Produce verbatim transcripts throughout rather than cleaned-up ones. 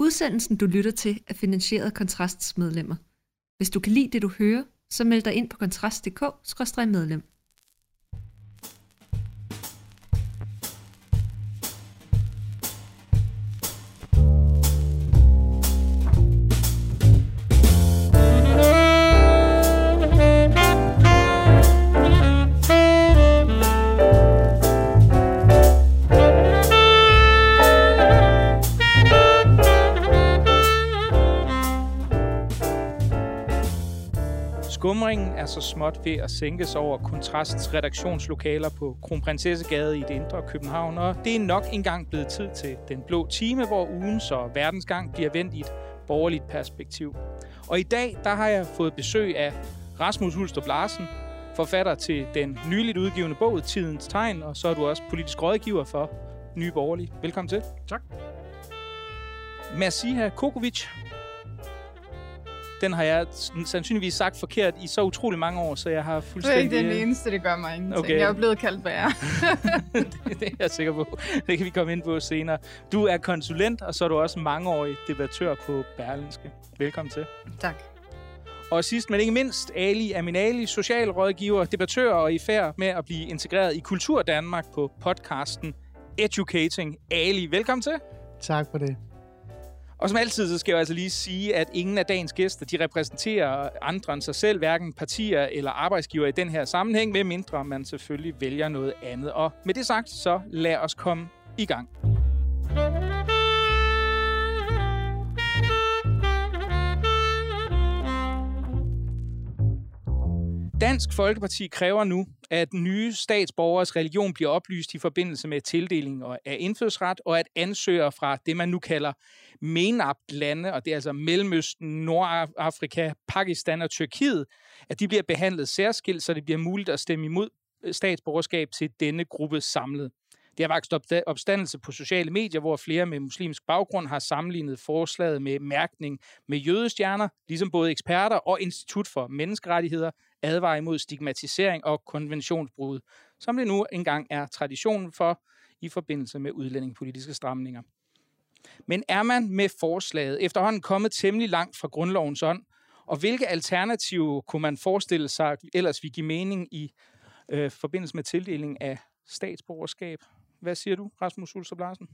Udsendelsen, du lytter til, er finansieret af Kontrasts medlemmer. Hvis du kan lide det, du hører, så meld dig ind på kontrast punktum d k skråstreg medlem. Skumringen er så småt ved at sænkes over Kontrasts redaktionslokaler på Kronprinsessegade i det indre København, og det er nok engang blevet tid til den blå time, hvor ugens og verdensgang bliver vendt i et borgerligt perspektiv. Og i dag, der har jeg fået besøg af Rasmus Hulstrup Larsen, forfatter til den nyligt udgivne bog Tidens Tegn, og så er du også politisk rådgiver for Nye Borgerlige. Velkommen til. Tak. Merciha Kokovic. Den har jeg sandsynligvis sagt forkert i så utrolig mange år, så jeg har fuldstændig... Det er ikke den eneste, det gør mig ingenting. Okay. Jeg er blevet kaldt værre. det, det er jeg sikker på. Det kan vi komme ind på senere. Du er konsulent, og så er du også mangeårig debattør på Berlingske. Velkommen til. Tak. Og sidst, men ikke mindst, Ali Aminali, socialrådgiver, debattør og i færd med at blive integreret i Kultur Danmark på podcasten Educating Ali. Velkommen til. Tak for det. Og som altid, så skal jeg altså lige sige, at ingen af dagens gæster, de repræsenterer andre end sig selv, hverken partier eller arbejdsgiver i den her sammenhæng, med mindre man selvfølgelig vælger noget andet. Og med det sagt, så lad os komme i gang. Dansk Folkeparti kræver nu, at nye statsborgers religion bliver oplyst i forbindelse med tildeling af indfødsret, og at ansøgere fra det, man nu kalder MENAPT-lande, og det er altså Mellemøsten, Nordafrika, Pakistan og Tyrkiet, at de bliver behandlet særskilt, så det bliver muligt at stemme imod statsborgerskab til denne gruppe samlet. Det har vakt opstandelse på sociale medier, hvor flere med muslimsk baggrund har sammenlignet forslaget med mærkning med jødestjerner, ligesom både eksperter og Institut for Menneskerettigheder advarer imod stigmatisering og konventionsbrud, som det nu engang er traditionen for i forbindelse med udlændingepolitiske stramninger. Men er man med forslaget efterhånden kommet temmelig langt fra grundlovens ånd, og hvilke alternativer kunne man forestille sig ellers vil give mening i øh, forbindelse med tildeling af statsborgerskab? Hvad siger du, Rasmus Hulstrup Larsen?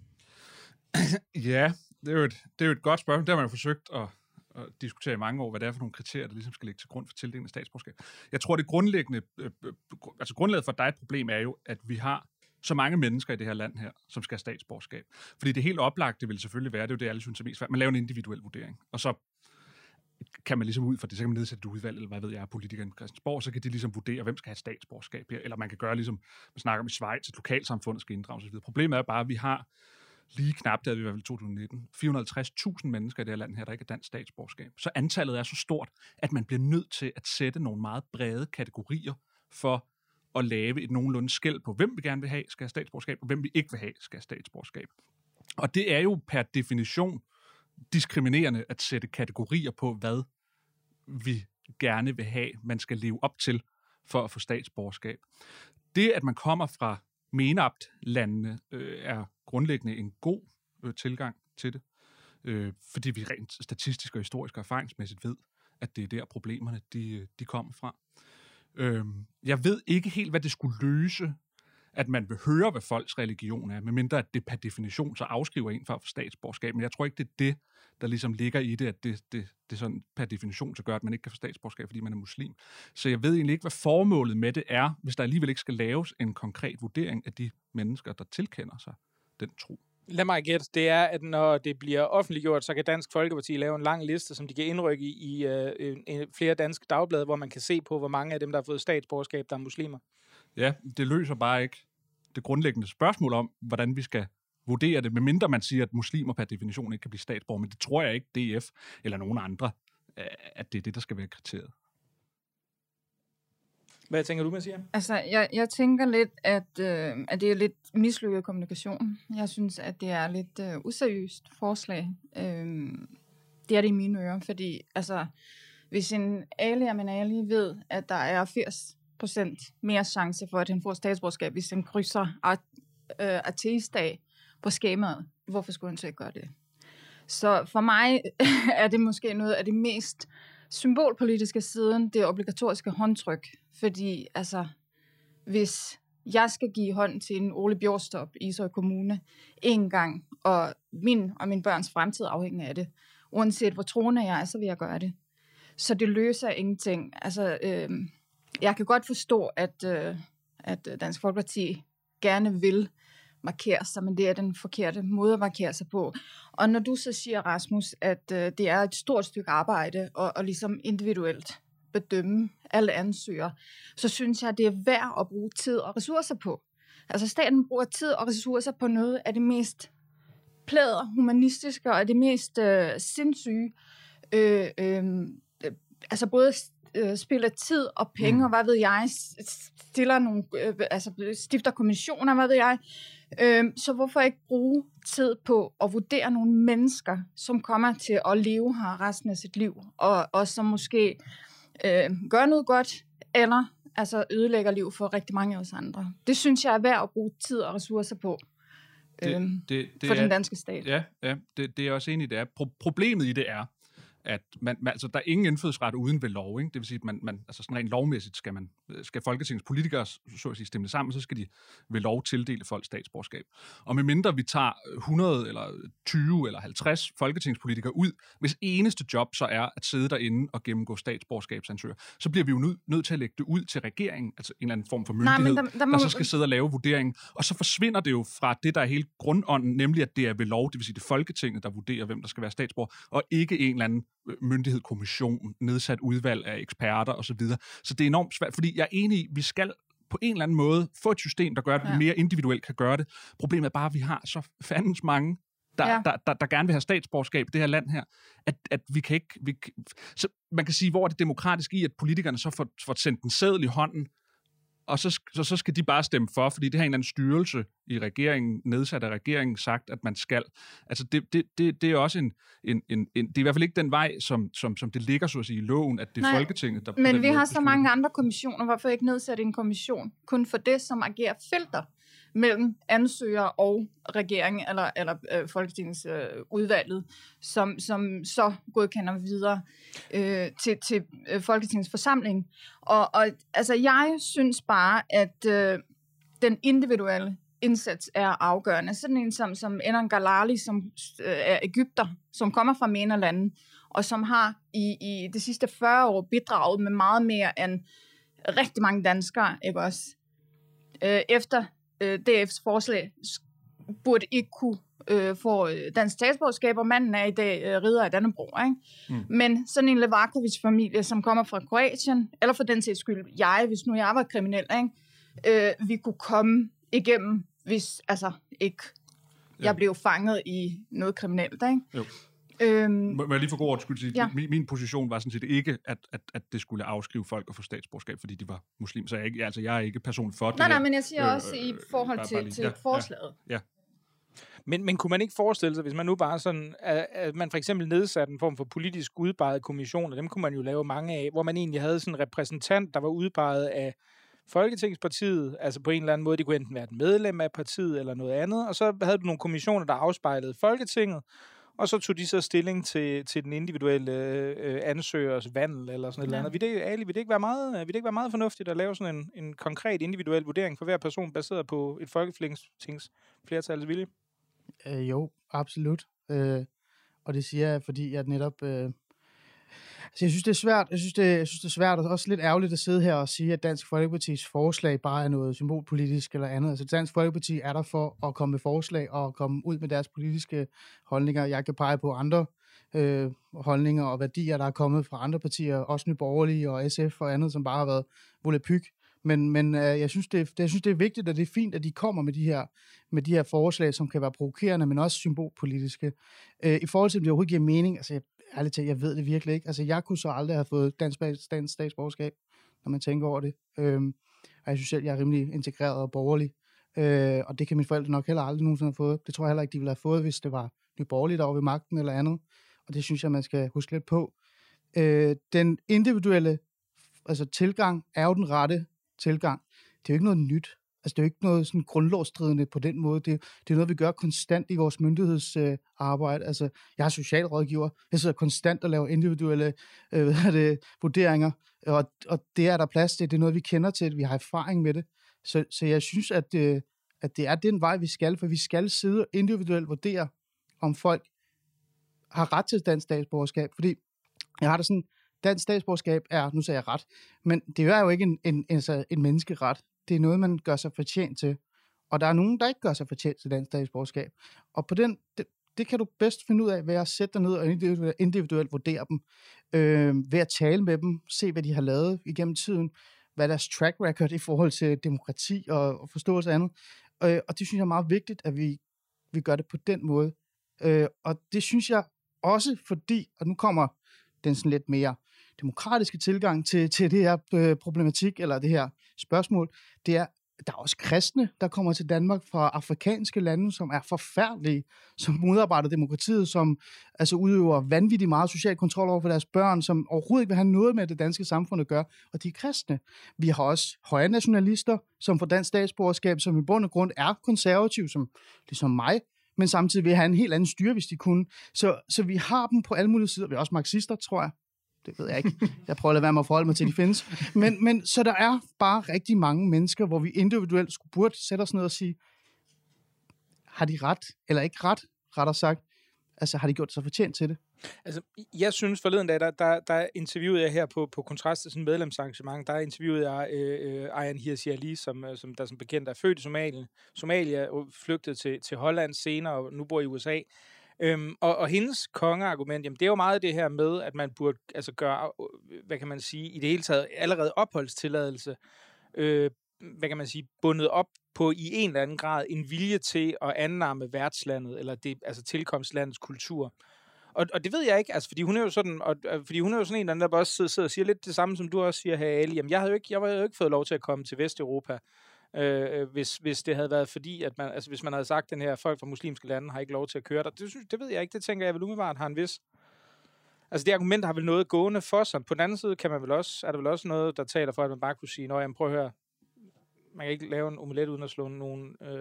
Ja, det er, jo et, det er jo et godt spørgsmål. Det har man jo forsøgt at, at diskutere i mange år, hvad det er for nogle kriterier, der ligesom skal ligge til grund for tildeling af statsborgerskab. Jeg tror, det grundlæggende, øh, altså grundlaget for dig et problem er jo, at vi har så mange mennesker i det her land her, som skal have statsborgerskab. Fordi det helt oplagte vil selvfølgelig være, det er jo det, alle synes er mest svært. Man laver en individuel vurdering, og så kan man ligesom ud fra det, så kan man nedsætte et udvalg, eller hvad ved jeg, politikerne på Christiansborg, så kan de ligesom vurdere, hvem skal have statsborgerskab her, eller man kan gøre ligesom, man snakker om i Schweiz, at lokalsamfundet skal inddrages osv. Problemet er bare, at vi har lige knap, det havde vi i hvert fald i to tusind nitten, fire hundrede og halvtreds tusind mennesker i det her land her, der ikke er dansk statsborgerskab. Så antallet er så stort, at man bliver nødt til at sætte nogle meget brede kategorier for at lave et nogenlunde skel på, hvem vi gerne vil have skal have statsborgerskab, og hvem vi ikke vil have skal have statsborgerskab. Og det er jo per definition diskriminerende at sætte kategorier på, hvad vi gerne vil have, man skal leve op til for at få statsborgerskab. Det, at man kommer fra MENAPT-landene, øh, er grundlæggende en god øh, tilgang til det, øh, fordi vi rent statistisk og historisk og erfaringsmæssigt ved, at det er der problemerne, de, de kommer fra. Øh, jeg ved ikke helt, hvad det skulle løse, at man vil høre, hvad folks religion er, medmindre at det per definition så afskriver en for at få statsborgerskab. Men jeg tror ikke, det er det, der ligesom ligger i det, at det, det, det sådan per definition så gør, at man ikke kan få statsborgerskab, fordi man er muslim. Så jeg ved egentlig ikke, hvad formålet med det er, hvis der alligevel ikke skal laves en konkret vurdering af de mennesker, der tilkender sig den tro. Lad mig gætte, det er, at når det bliver offentliggjort, så kan Dansk Folkeparti lave en lang liste, som de kan indrykke i, i uh, flere danske dagblade, hvor man kan se på, hvor mange af dem, der har fået statsborgerskab, der er muslimer. Ja, det løser bare ikke det grundlæggende spørgsmål om, hvordan vi skal vurdere det, medmindre man siger, at muslimer per definition ikke kan blive statsborger, men det tror jeg ikke, D F eller nogen andre, at det er det, der skal være kriteriet. Hvad tænker du, Merciha? Altså, jeg, jeg tænker lidt, at, øh, at det er lidt mislykket kommunikation. Jeg synes, at det er lidt øh, useriøst forslag. Øh, det er det i mine ører, fordi altså, hvis en Ali Aminali ved, at der er firs procent mere chance for, at han får statsborgerskab, hvis han krydser at, øh, ateistdag på skemaet, hvorfor skulle han så ikke gøre det? Så for mig er det måske noget af det mest symbolpolitiske siden, det obligatoriske håndtryk. Fordi altså, hvis jeg skal give hånd til en Ole Bjørstop i Ishøj Kommune en gang, og min og min børns fremtid afhænger af det, uanset hvor troende jeg er, så vil jeg gøre det. Så det løser ingenting. Altså, øh, jeg kan godt forstå, at, øh, at Dansk Folkeparti gerne vil markere sig, men det er den forkerte måde at markere sig på. Og når du så siger, Rasmus, at øh, det er et stort stykke arbejde, og, og ligesom individuelt bedømme alle ansøgere, så synes jeg, det er værd at bruge tid og ressourcer på. Altså staten bruger tid og ressourcer på noget af det mest plæder, humanistiske og det mest øh, sindssyge. Øh, øh, altså både øh, spiller tid og penge, mm. og hvad ved jeg, stiller nogle, øh, altså stifter kommissioner, hvad ved jeg. Øh, så hvorfor ikke bruge tid på at vurdere nogle mennesker, som kommer til at leve her resten af sit liv, og, og som måske øh, gør noget godt, eller altså ødelægger liv for rigtig mange af os andre. Det synes jeg er værd at bruge tid og ressourcer på. Det, øhm, det, det for er, den danske stat. Ja, ja det, det er også enig i, det er. Pro- problemet i det er, at man, man, altså, der er ingen indfødsret uden ved lov. Ikke? Det vil sige, at man, man, altså, sådan rent lovmæssigt skal, man, skal Folketingets politikere så at sige, stemme sammen, så skal de ved lov tildele folk statsborgerskab. Og medmindre vi tager hundrede eller tyve eller halvtreds folketingspolitikere ud, hvis eneste job så er at sidde derinde og gennemgå statsborgerskabsansøgere, så bliver vi jo nødt, nødt til at lægge det ud til regeringen, altså en eller anden form for myndighed, Nej, der, der, må... der så skal sidde og lave vurderingen. Og så forsvinder det jo fra det, der er hele grundånden, nemlig at det er ved lov, det vil sige det er Folketinget, der vurderer, hvem der skal være statsborger, og ikke en eller anden myndighed, kommission, nedsat udvalg af eksperter osv. Så det er enormt svært, fordi jeg er enig i, vi skal på en eller anden måde få et system, der gør, at vi ja. mere individuelt kan gøre det. Problemet er bare, at vi har så fandens mange, der, ja. der, der, der gerne vil have statsborgerskab i det her land her, at, at vi kan ikke... Vi, så man kan sige, hvor er det demokratisk i, at politikerne så får, får sendt en seddel i hånden, og så, så, så skal de bare stemme for, fordi det har en eller anden styrelse i regeringen, nedsat af regeringen, sagt, at man skal. Altså, det, det, det, det er også en, en, en, en... Det er i hvert fald ikke den vej, som, som, som det ligger, så at sige, i loven, at det er Nej, Folketinget, der... Men vi har så mange andre kommissioner. Hvorfor ikke nedsætte en kommission kun for det, som agerer filter mellem ansøger og regeringen, eller, eller øh, Folketingets øh, udvalget, som, som så godkender videre øh, til, til øh, Folketingets forsamling. Og, og altså, jeg synes bare, at øh, den individuelle indsats er afgørende. Sådan en som, som Enan Galali, som øh, er egypter, som kommer fra MENA-lande, og som har i, i de sidste fyrre år bidraget med meget mere end rigtig mange danskere, ikke også? Øh, efter D F's forslag burde ikke kunne øh, få dansk statsborgerskab, og manden er i dag øh, ridder af Dannebrog, ikke? Mm. Men sådan en Levakovic-familie, som kommer fra Kroatien, eller for den sags skyld jeg, hvis nu jeg var kriminel, ikke? Øh, vi kunne komme igennem, hvis altså ikke jeg ja. blev fanget i noget kriminelt, ikke? Jo. Øhm, Må jeg lige for god ord skulle sige, ja. min, min position var sådan set ikke, at, at, at det skulle afskrive folk og få statsborgerskab, fordi de var muslim. Så jeg er ikke, altså, jeg er ikke personligt for det. Nej, nej, men jeg siger øh, også i forhold til, lige, til ja, forslaget. Ja, ja. Men, men kunne man ikke forestille sig, hvis man nu bare sådan, at, at man for eksempel nedsatte en form for politisk udpeget kommission, og dem kunne man jo lave mange af, hvor man egentlig havde sådan en repræsentant, der var udpeget af Folketingspartiet, altså på en eller anden måde, de kunne enten være et medlem af partiet eller noget andet, og så havde du nogle kommissioner, der afspejlede Folketinget, og så tog de så stilling til, til den individuelle øh, ansøgers vandel eller sådan ja. et eller andet. Vil det, Ali, vil det ikke være meget, vil det ikke være meget fornuftigt at lave sådan en, en konkret individuel vurdering for hver person, baseret på et folketings flertals vilje? Øh, jo, absolut. Øh, og det siger jeg, fordi jeg netop... Øh, altså jeg synes, det er svært. Jeg synes, det, jeg synes, det er svært, og også lidt ærgerligt at sidde her og sige, at Dansk Folkepartis forslag bare er noget symbolpolitisk eller andet. Altså Dansk Folkeparti er der for at komme med forslag og komme ud med deres politiske holdninger. Jeg kan pege på andre øh, holdninger og værdier, der er kommet fra andre partier, også Nye Borgerlige og S F og andet, som bare har været volapyk. Men, men øh, jeg, synes, det, det, jeg synes, det er vigtigt, og det er fint, at de kommer med de her, med de her forslag, som kan være provokerende, men også symbolpolitiske. Øh, I forhold til, om det overhovedet giver mening, altså jeg, ærligt talt, jeg ved det virkelig ikke. Altså jeg kunne så aldrig have fået dansk, dansk statsborgerskab, når man tænker over det. Øh, og jeg synes selv, jeg er rimelig integreret og borgerlig. Øh, og det kan mine forældre nok heller aldrig nogensinde have fået. Det tror jeg heller ikke, de ville have fået, hvis det var Nye Borgerlige, der var ved magten eller andet. Og det synes jeg, man skal huske lidt på. Øh, den individuelle altså tilgang er jo den rette tilgang. Det er jo ikke noget nyt. Altså, det er jo ikke noget sådan grundlovsstridende på den måde. Det, det er noget, vi gør konstant i vores myndighedsarbejde. Øh, altså, jeg er socialrådgiver. Jeg sidder konstant og laver individuelle øh, hvad er det, vurderinger, og, og det er der plads til. Det er noget, vi kender til. Vi har erfaring med det. Så, så jeg synes, at, øh, at det er den vej, vi skal, for vi skal sidde og individuelt vurdere, om folk har ret til dansk statsborgerskab. Fordi jeg har det sådan, dansk statsborgerskab er, nu sagde jeg ret, men det er jo ikke en, en, en, en menneskeret. Det er noget, man gør sig fortjent til. Og der er nogen, der ikke gør sig fortjent til dansk statsborgerskab. Og på den, det, det kan du bedst finde ud af ved at sætte dig ned og individuelt, individuelt vurdere dem. Øh, ved at tale med dem, se hvad de har lavet igennem tiden, hvad deres track record i forhold til demokrati og, og forståelse af andet. Øh, og det synes jeg er meget vigtigt, at vi, vi gør det på den måde. Øh, og det synes jeg også fordi, og nu kommer den sådan lidt mere demokratiske tilgang til, til det her øh, problematik, eller det her spørgsmål, det er, der er også kristne, der kommer til Danmark fra afrikanske lande, som er forfærdelige, som modarbejder demokratiet, som altså udøver vanvittigt meget social kontrol over for deres børn, som overhovedet ikke vil have noget med det danske samfund at gøre, og de er kristne. Vi har også høje nationalister, som får dansk statsborgerskab, som i bund og grund er konservative, som ligesom mig, men samtidig vil have en helt anden styre, hvis de kunne. Så, så vi har dem på alle mulige sider. Vi er også marxister, tror jeg. Det ved jeg ikke. Jeg prøver at lade være med at forholde mig til, at de findes. Men, men så der er bare rigtig mange mennesker, hvor vi individuelt skulle burde sætte os ned og sige, har de ret, eller ikke ret, rettere sagt. Altså, har de gjort sig fortjent til det? Altså, jeg synes forleden dag, der, der, der interviewede jeg her på, på Kontrast til sådan et medlemsarrangement, der interviewede jeg øh, øh, Ayaan Hirsi Ali, som, som der som bekendt er født i Somalia, Somalia og flygtet til, til Holland senere, og nu bor i U S A. Øhm, og, og hendes kongeargument, jamen det er jo meget det her med, at man burde altså gøre, hvad kan man sige, i det hele taget allerede opholdstilladelse, øh, hvad kan man sige, bundet op på i en eller anden grad en vilje til at annamme værtslandet, eller det, altså tilkomstlandets kultur. Og, og det ved jeg ikke, altså fordi hun er jo sådan, og, fordi hun er jo sådan en, der bare sidder, sidder og siger lidt det samme, som du også siger her, Ali. Jamen jeg havde jo ikke, jeg havde jo ikke fået lov til at komme til Vesteuropa, Øh, hvis, hvis det havde været fordi, at man, altså hvis man havde sagt, den her folk fra muslimske lande har ikke lov til at køre der, det, synes, det ved jeg ikke, det tænker jeg vel umiddelbart har en vis. Altså det argument har vel noget gående for sig. På den anden side kan man vel også, er der vel også noget, der taler for, at man bare kunne sige, nå jamen prøv at høre, man kan ikke lave en omelet uden at slå nogle øh,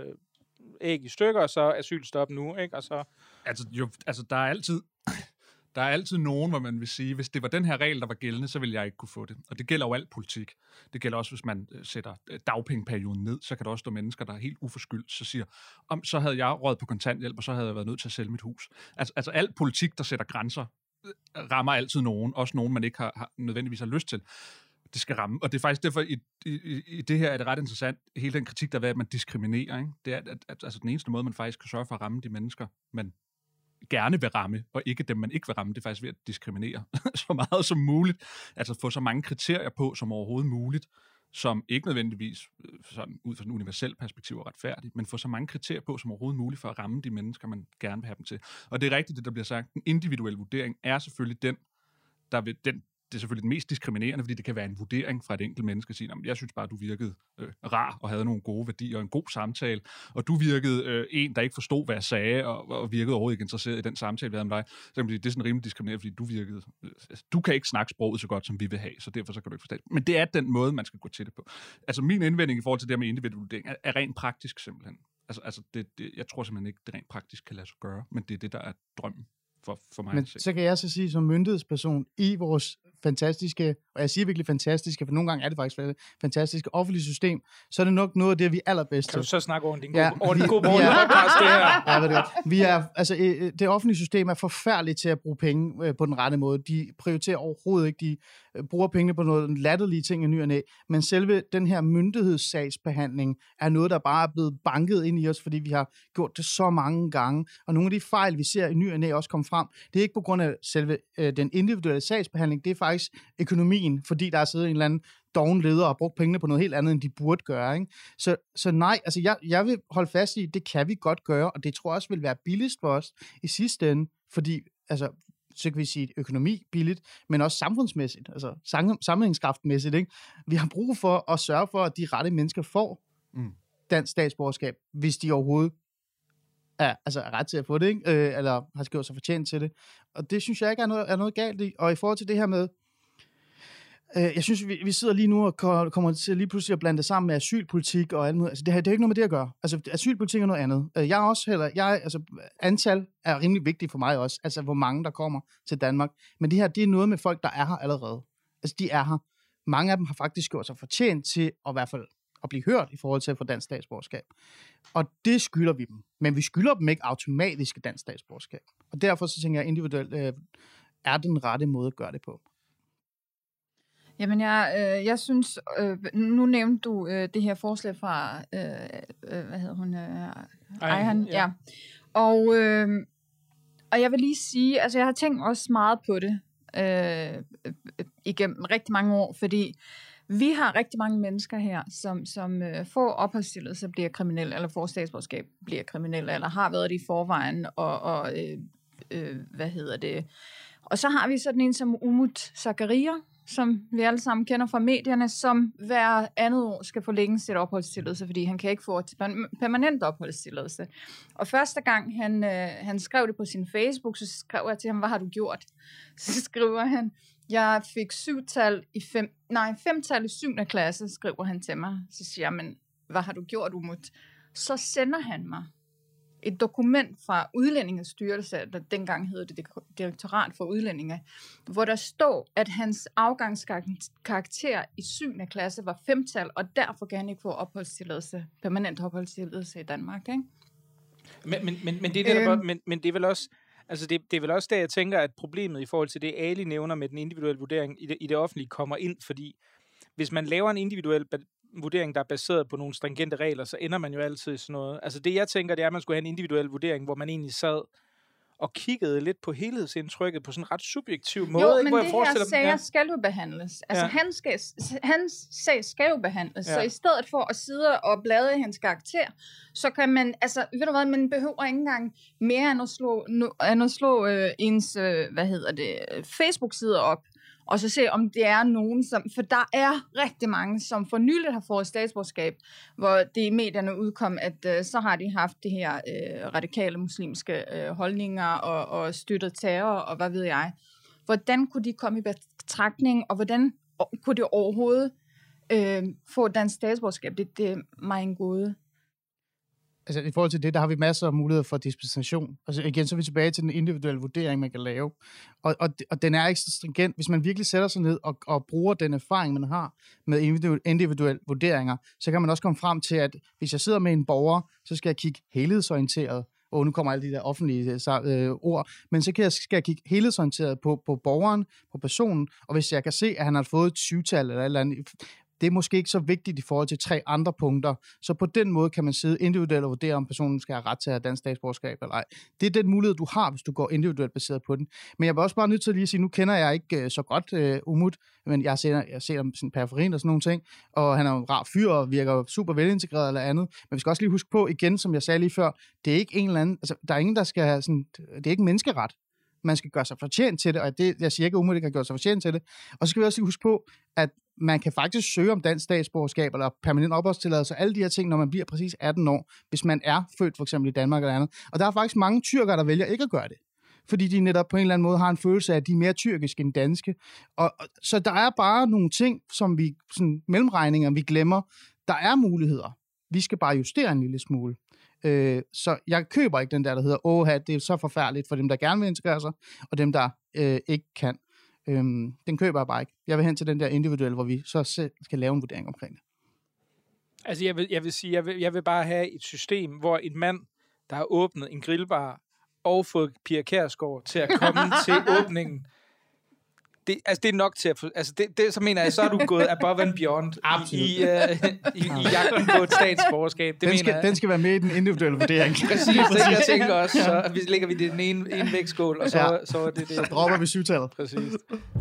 æg i stykker, og så asylstop nu, ikke? Og så... Altså, jo, altså der er altid... Der er altid nogen, hvor man vil sige, hvis det var den her regel, der var gældende, så ville jeg ikke kunne få det. Og det gælder jo alt politik. Det gælder også, hvis man sætter dagpengeperioden ned, så kan der også stå mennesker, der er helt uforskyldt, så siger, om så havde jeg råd på kontanthjælp, og så havde jeg været nødt til at sælge mit hus. Altså, altså alt politik, der sætter grænser, rammer altid nogen, også nogen, man ikke har, har nødvendigvis har lyst til. Det skal ramme. Og det er faktisk derfor, i, i, i det her er det ret interessant, hele den kritik, der er ved, at man diskriminerer. Ikke? Det er at, at, altså den eneste måde, man faktisk kan sørge for at ramme de mennesker, man gerne vil ramme, og ikke dem, man ikke vil ramme, det er faktisk ved at diskriminere så meget som muligt. Altså få så mange kriterier på, som overhovedet muligt, som ikke nødvendigvis sådan, ud fra en universel perspektiv er retfærdigt, men få så mange kriterier på, som overhovedet muligt, for at ramme de mennesker, man gerne vil have dem til. Og det er rigtigt, det der bliver sagt. En individuel vurdering er selvfølgelig den, der vil, den, det er selvfølgelig den mest diskriminerende, fordi det kan være en vurdering fra et enkelt menneske, at sige, jeg synes bare, at du virkede øh, rar og havde nogle gode værdier og en god samtale, og du virkede øh, en, der ikke forstod, hvad jeg sagde, og, og virkede overhovedet ikke interesseret i den samtale, vi havde med dig. Så kan man sige, det er sådan rimelig diskriminerende, fordi du virkede, øh, du kan ikke snakke sproget så godt, som vi vil have, så derfor så kan du ikke forstå det. Men det er den måde, man skal gå til det på. Altså min indvending i forhold til det med individuel vurdering er, er rent praktisk simpelthen. Altså, altså det, det, jeg tror simpelthen ikke, det rent praktisk kan lade sig gøre, men det er det, der er drømmen. For, for mig. Men så kan jeg så sige som myndighedsperson i vores fantastiske, og jeg siger virkelig fantastiske, for nogle gange er det faktisk fantastiske offentlige system, så er det nok noget af det, vi er allerbedst til. Kan du så snakke over din ja, gode, over din gode podcast, det her? Ja, ved det godt. Vi er, altså, det offentlige system er forfærdeligt til at bruge penge på den rette måde. De prioriterer overhovedet ikke, de bruger pengene på noget latterlige ting i ny og næ, men selve den her myndighedssagsbehandling er noget, der bare er blevet banket ind i os, fordi vi har gjort det så mange gange, og nogle af de fejl, vi ser i ny og næ, også kommer frem. Det er ikke på grund af selve øh, den individuelle sagsbehandling, det er faktisk økonomien, fordi der er siddet en eller anden doven leder og brugt pengene på noget helt andet, end de burde gøre. Ikke? Så, så nej, altså jeg, jeg vil holde fast i, det kan vi godt gøre, og det tror jeg også vil være billigst for os i sidste ende, fordi altså, så kan vi sige økonomi billigt, men også samfundsmæssigt, altså sammenhængskraftmæssigt. Ikke? Vi har brug for at sørge for, at de rette mennesker får mm. dansk statsborgerskab, hvis de overhovedet er, altså er ret til at få det, ikke? Øh, eller har gjort sig fortjent til det. Og det synes jeg ikke er noget, er noget galt i. Og i forhold til det her med, Jeg synes, vi, vi sidder lige nu og kommer til lige pludselig at blande det sammen med asylpolitik og alt muligt. Altså, det har, det har ikke noget med det at gøre. Altså, asylpolitik er noget andet. Jeg er også heller, jeg, altså, antal er rimelig vigtigt for mig også. Altså, hvor mange der kommer til Danmark. Men det her, det er noget med folk, der er her allerede. Altså, de er her. Mange af dem har faktisk gjort sig fortjent til at i hvert fald at blive hørt i forhold til at få dansk statsborgerskab. Og det skylder vi dem. Men vi skylder dem ikke automatisk dansk statsborgerskab. Og derfor så tænker jeg, individuelt øh, er den rette måde at gøre det på. Jamen, jeg, øh, jeg synes, øh, nu nævnte du øh, det her forslag fra, øh, øh, hvad hedder hun? Øh, Ejhan, ja. ja. Og, øh, og jeg vil lige sige, altså jeg har tænkt også meget på det øh, igennem rigtig mange år, fordi vi har rigtig mange mennesker her, som, som øh, får opholdstilladelse, bliver kriminelle, eller får statsborgerskab, bliver kriminelle, eller har været det i forvejen, og, og øh, øh, hvad hedder det? Og så har vi sådan en som Umut Zakaria, som vi alle sammen kender fra medierne, som hver andet år skal forlænge sit opholdstilladelse, fordi han kan ikke få et permanent opholdstilladelse. Og første gang han, øh, han skrev det på sin Facebook, så skrev jeg til ham, hvad har du gjort? Så skriver han, jeg fik syvtal i fem, nej, femtal i syvende klasse, skriver han til mig. Så siger jeg, men hvad har du gjort, Umut? Så sender han mig et dokument fra Udlændingestyrelse, der dengang hed det Direktorat for Udlændinge, hvor der står, at hans afgangskarakter i syvende klasse var femtal, og derfor kan han ikke få opholdstilladelse, permanent opholdstilladelse i Danmark, ikke? Men, men, men, men, det, er det, øhm, men, men det er vel også, altså det, det er vel også der, jeg tænker, at problemet i forhold til det, Ali nævner med den individuelle vurdering i det, i det offentlige, kommer ind, fordi hvis man laver en individuel vurdering, der er baseret på nogle stringente regler, så ender man jo altid i sådan noget. Altså det, jeg tænker, det er, at man skulle have en individuel vurdering, hvor man egentlig sad og kiggede lidt på helhedsindtrykket på sådan en ret subjektiv måde. Jo, ikke, men hvor det jeg her sager ja. skal jo behandles. Altså ja. han skal, hans sag skal jo behandles. Ja. Så i stedet for at sidde og blade i hans karakter, så kan man, altså ved du hvad, man behøver ikke engang mere end at slå, end at slå øh, ens, øh, hvad hedder det, Facebook-sider op, og så se, om det er nogen, som... For der er rigtig mange, som for nyligt har fået statsborgerskab, hvor det i medierne udkom, at øh, så har de haft det her øh, radikale muslimske øh, holdninger og, og støttet terror, og hvad ved jeg. Hvordan kunne de komme i betragtning, og hvordan kunne de overhovedet øh, få dansk statsborgerskab? Det, det er mig en gåde. Altså i forhold til det, der har vi masser af muligheder for dispensation. Altså igen, så er vi tilbage til den individuelle vurdering, man kan lave. Og, og, og den er ikke så stringent. Hvis man virkelig sætter sig ned og, og bruger den erfaring, man har med individuelle, individuelle vurderinger, så kan man også komme frem til, at hvis jeg sidder med en borger, så skal jeg kigge helhedsorienteret. Og nu kommer alle de der offentlige øh, ord. Men så kan jeg, skal jeg kigge helhedsorienteret på, på borgeren, på personen. Og hvis jeg kan se, at han har fået et syvtal eller et eller andet, det er måske ikke så vigtigt i forhold til tre andre punkter. Så på den måde kan man sidde individuelt og vurdere, om personen skal have ret til at have dansk statsborgerskab eller ej. Det er den mulighed, du har, hvis du går individuelt baseret på den. Men jeg var også bare nødt til at lige sige, nu kender jeg ikke uh, så godt uh, Umut, men jeg ser, jeg ser om sin periferien og sådan nogle ting, og han er en rar fyr og virker super velintegreret eller andet. Men vi skal også lige huske på, igen, som jeg sagde lige før, det er ikke en eller anden, altså der er ingen, der skal have sådan, det er ikke menneskeret. Man skal gøre sig fortjent til det, og det, jeg siger ikke, at Umut ikke har gjort sig fortjent til det. Og så skal vi også lige huske på, at man kan faktisk søge om dansk statsborgerskab eller permanent opholdstilladelse og alle de her ting, når man bliver præcis atten år, hvis man er født for eksempel i Danmark eller andet. Og der er faktisk mange tyrkere, der vælger ikke at gøre det, fordi de netop på en eller anden måde har en følelse af, at de er mere tyrkiske end danske. Og, og, så der er bare nogle ting, som vi, sådan mellemregninger, vi glemmer. Der er muligheder. Vi skal bare justere en lille smule. Øh, så jeg køber ikke den der, der hedder, åh, det er så forfærdeligt for dem, der gerne vil integrere sig, og dem, der øh, ikke kan. Øhm, den køber jeg bare ikke. Jeg vil hen til den der individuelle, hvor vi så selv skal lave en vurdering omkring det. Altså, jeg vil, jeg vil sige, jeg vil, jeg vil bare have et system, hvor en mand, der har åbnet en grillbar og fået Pia Kjærsgaard til at komme til åbningen, det, altså, det er nok til at få, altså, det, det, så mener jeg, så er du gået above and beyond i, i, uh, i, i jagten på et statsborgerskab. Det den, mener skal, jeg. den skal være med i den individuelle vurdering. Præcis, det jeg tænker også. Så vi lægger vi det i den ene, ene vægtskål, og så, ja. så er det det. Så dropper vi syvtallet. Præcis.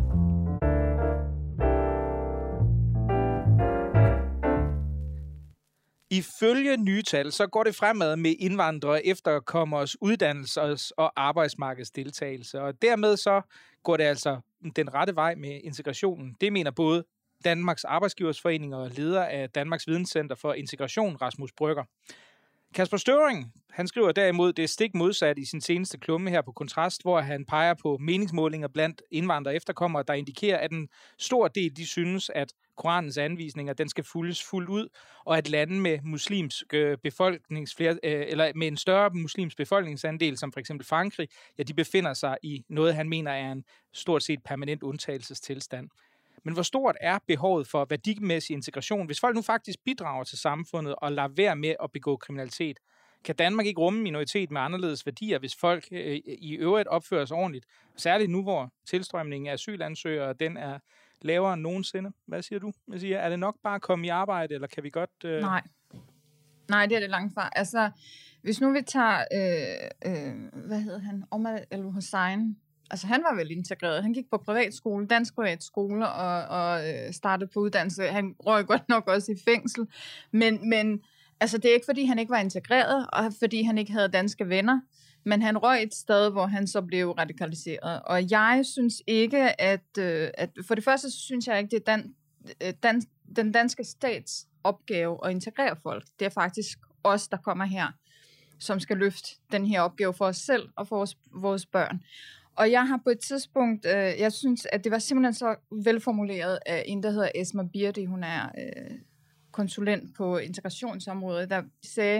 Ifølge nye tal, så går det fremad med indvandrere, efterkommers, uddannelses- og arbejdsmarkedsdeltagelse. Og dermed så går det altså den rette vej med integrationen. Det mener både Danmarks Arbejdsgiversforening og leder af Danmarks Videnscenter for Integration, Rasmus Brygger. Kasper Støvring, han skriver derimod det stik modsat i sin seneste klumme her på Kontrast, hvor han peger på meningsmålinger blandt indvandrere og efterkommere, der indikerer, at en stor del de synes, at Koranens anvisninger den skal fuldes fuldt ud, og at lande med muslimsk befolkningsfler, eller med en større muslimsk befolkningsandel, som for eksempel Frankrig, ja, de befinder sig i noget, han mener er en stort set permanent undtagelsestilstand. Men hvor stort er behovet for værdimæssig integration, hvis folk nu faktisk bidrager til samfundet og lader være med at begå kriminalitet? Kan Danmark ikke rumme minoritet med anderledes værdier, hvis folk øh, i øvrigt opfører sig ordentligt? Særligt nu, hvor tilstrømningen af asylansøgere den er lavere end nogensinde. Hvad siger du? Jeg siger, er det nok bare at komme i arbejde, eller kan vi godt... Øh... Nej. Nej, det er det langt fra. Altså, hvis nu vi tager... Øh, øh, hvad hedder han? Omar El-Hussein. Altså, han var vel integreret. Han gik på privatskole, dansk privatskole, og, og øh, startede på uddannelse. Han røg godt nok også i fængsel. Men, men altså, det er ikke, fordi han ikke var integreret, og fordi han ikke havde danske venner. Men han røg et sted, hvor han så blev radikaliseret. Og jeg synes ikke, at... Øh, at for det første, så synes jeg ikke, det er dan, dan, den danske stats opgave at integrere folk. Det er faktisk os, der kommer her, som skal løfte den her opgave for os selv og for vores, vores børn. Og jeg har på et tidspunkt, øh, jeg synes, at det var simpelthen så velformuleret af en, der hedder Esma Birdi. Hun er øh, konsulent på integrationsområdet, der sagde,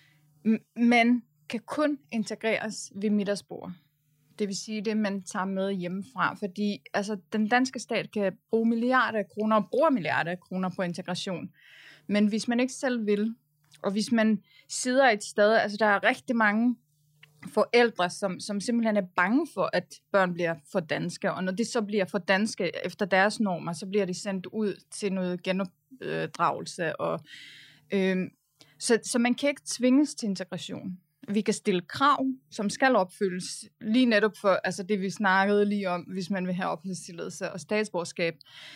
man kan kun integreres ved middagsbord. Det vil sige det, man tager med hjemmefra. Fordi altså, den danske stat kan bruge milliarder af kroner, og bruger milliarder af kroner på integration. Men hvis man ikke selv vil, og hvis man sidder et sted, altså der er rigtig mange forældre, som, som simpelthen er bange for, at børn bliver for danske, og når de så bliver for danske efter deres normer, så bliver de sendt ud til noget genopdragelse. Og, øh, så, så man kan ikke tvinges til integration. Vi kan stille krav, som skal opfyldes, lige netop for altså det, vi snakkede lige om, hvis man vil have opholdstilladelse og statsborgerskab.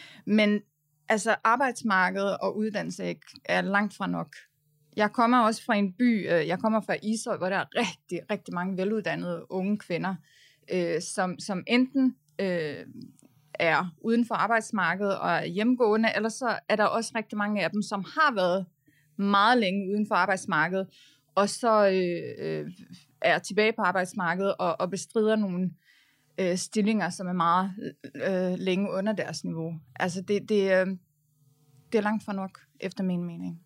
Men altså arbejdsmarkedet og uddannelse er langt fra nok. Jeg kommer også fra en by, jeg kommer fra Ishøj, hvor der er rigtig, rigtig mange veluddannede unge kvinder, øh, som, som enten øh, er uden for arbejdsmarkedet og er hjemmegående, eller så er der også rigtig mange af dem, som har været meget længe uden for arbejdsmarkedet, og så øh, øh, er tilbage på arbejdsmarkedet og, og bestrider nogle øh, stillinger, som er meget øh, længe under deres niveau. Altså det, det, øh, det er langt fra nok, efter min mening.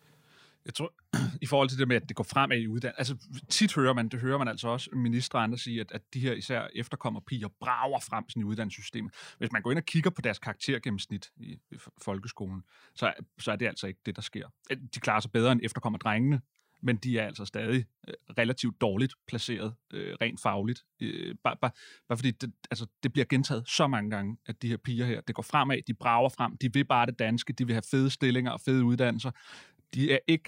Jeg tror, i forhold til det med, at det går fremad i uddannelse, altså tit hører man, det hører man altså også ministre og andre sige, at, at de her især efterkommerpiger brager frem sådan i uddannelsessystemet. Hvis man går ind og kigger på deres karaktergennemsnit i, i folkeskolen, så, så er det altså ikke det, der sker. De klarer sig bedre end efterkommerdrengene, men de er altså stadig øh, relativt dårligt placeret, øh, rent fagligt. Øh, bare, bare, bare fordi det, altså, det bliver gentaget så mange gange, at de her piger her, det går fremad, de brager frem, de vil bare det danske, de vil have fede stillinger og fede uddannelser. De er ikke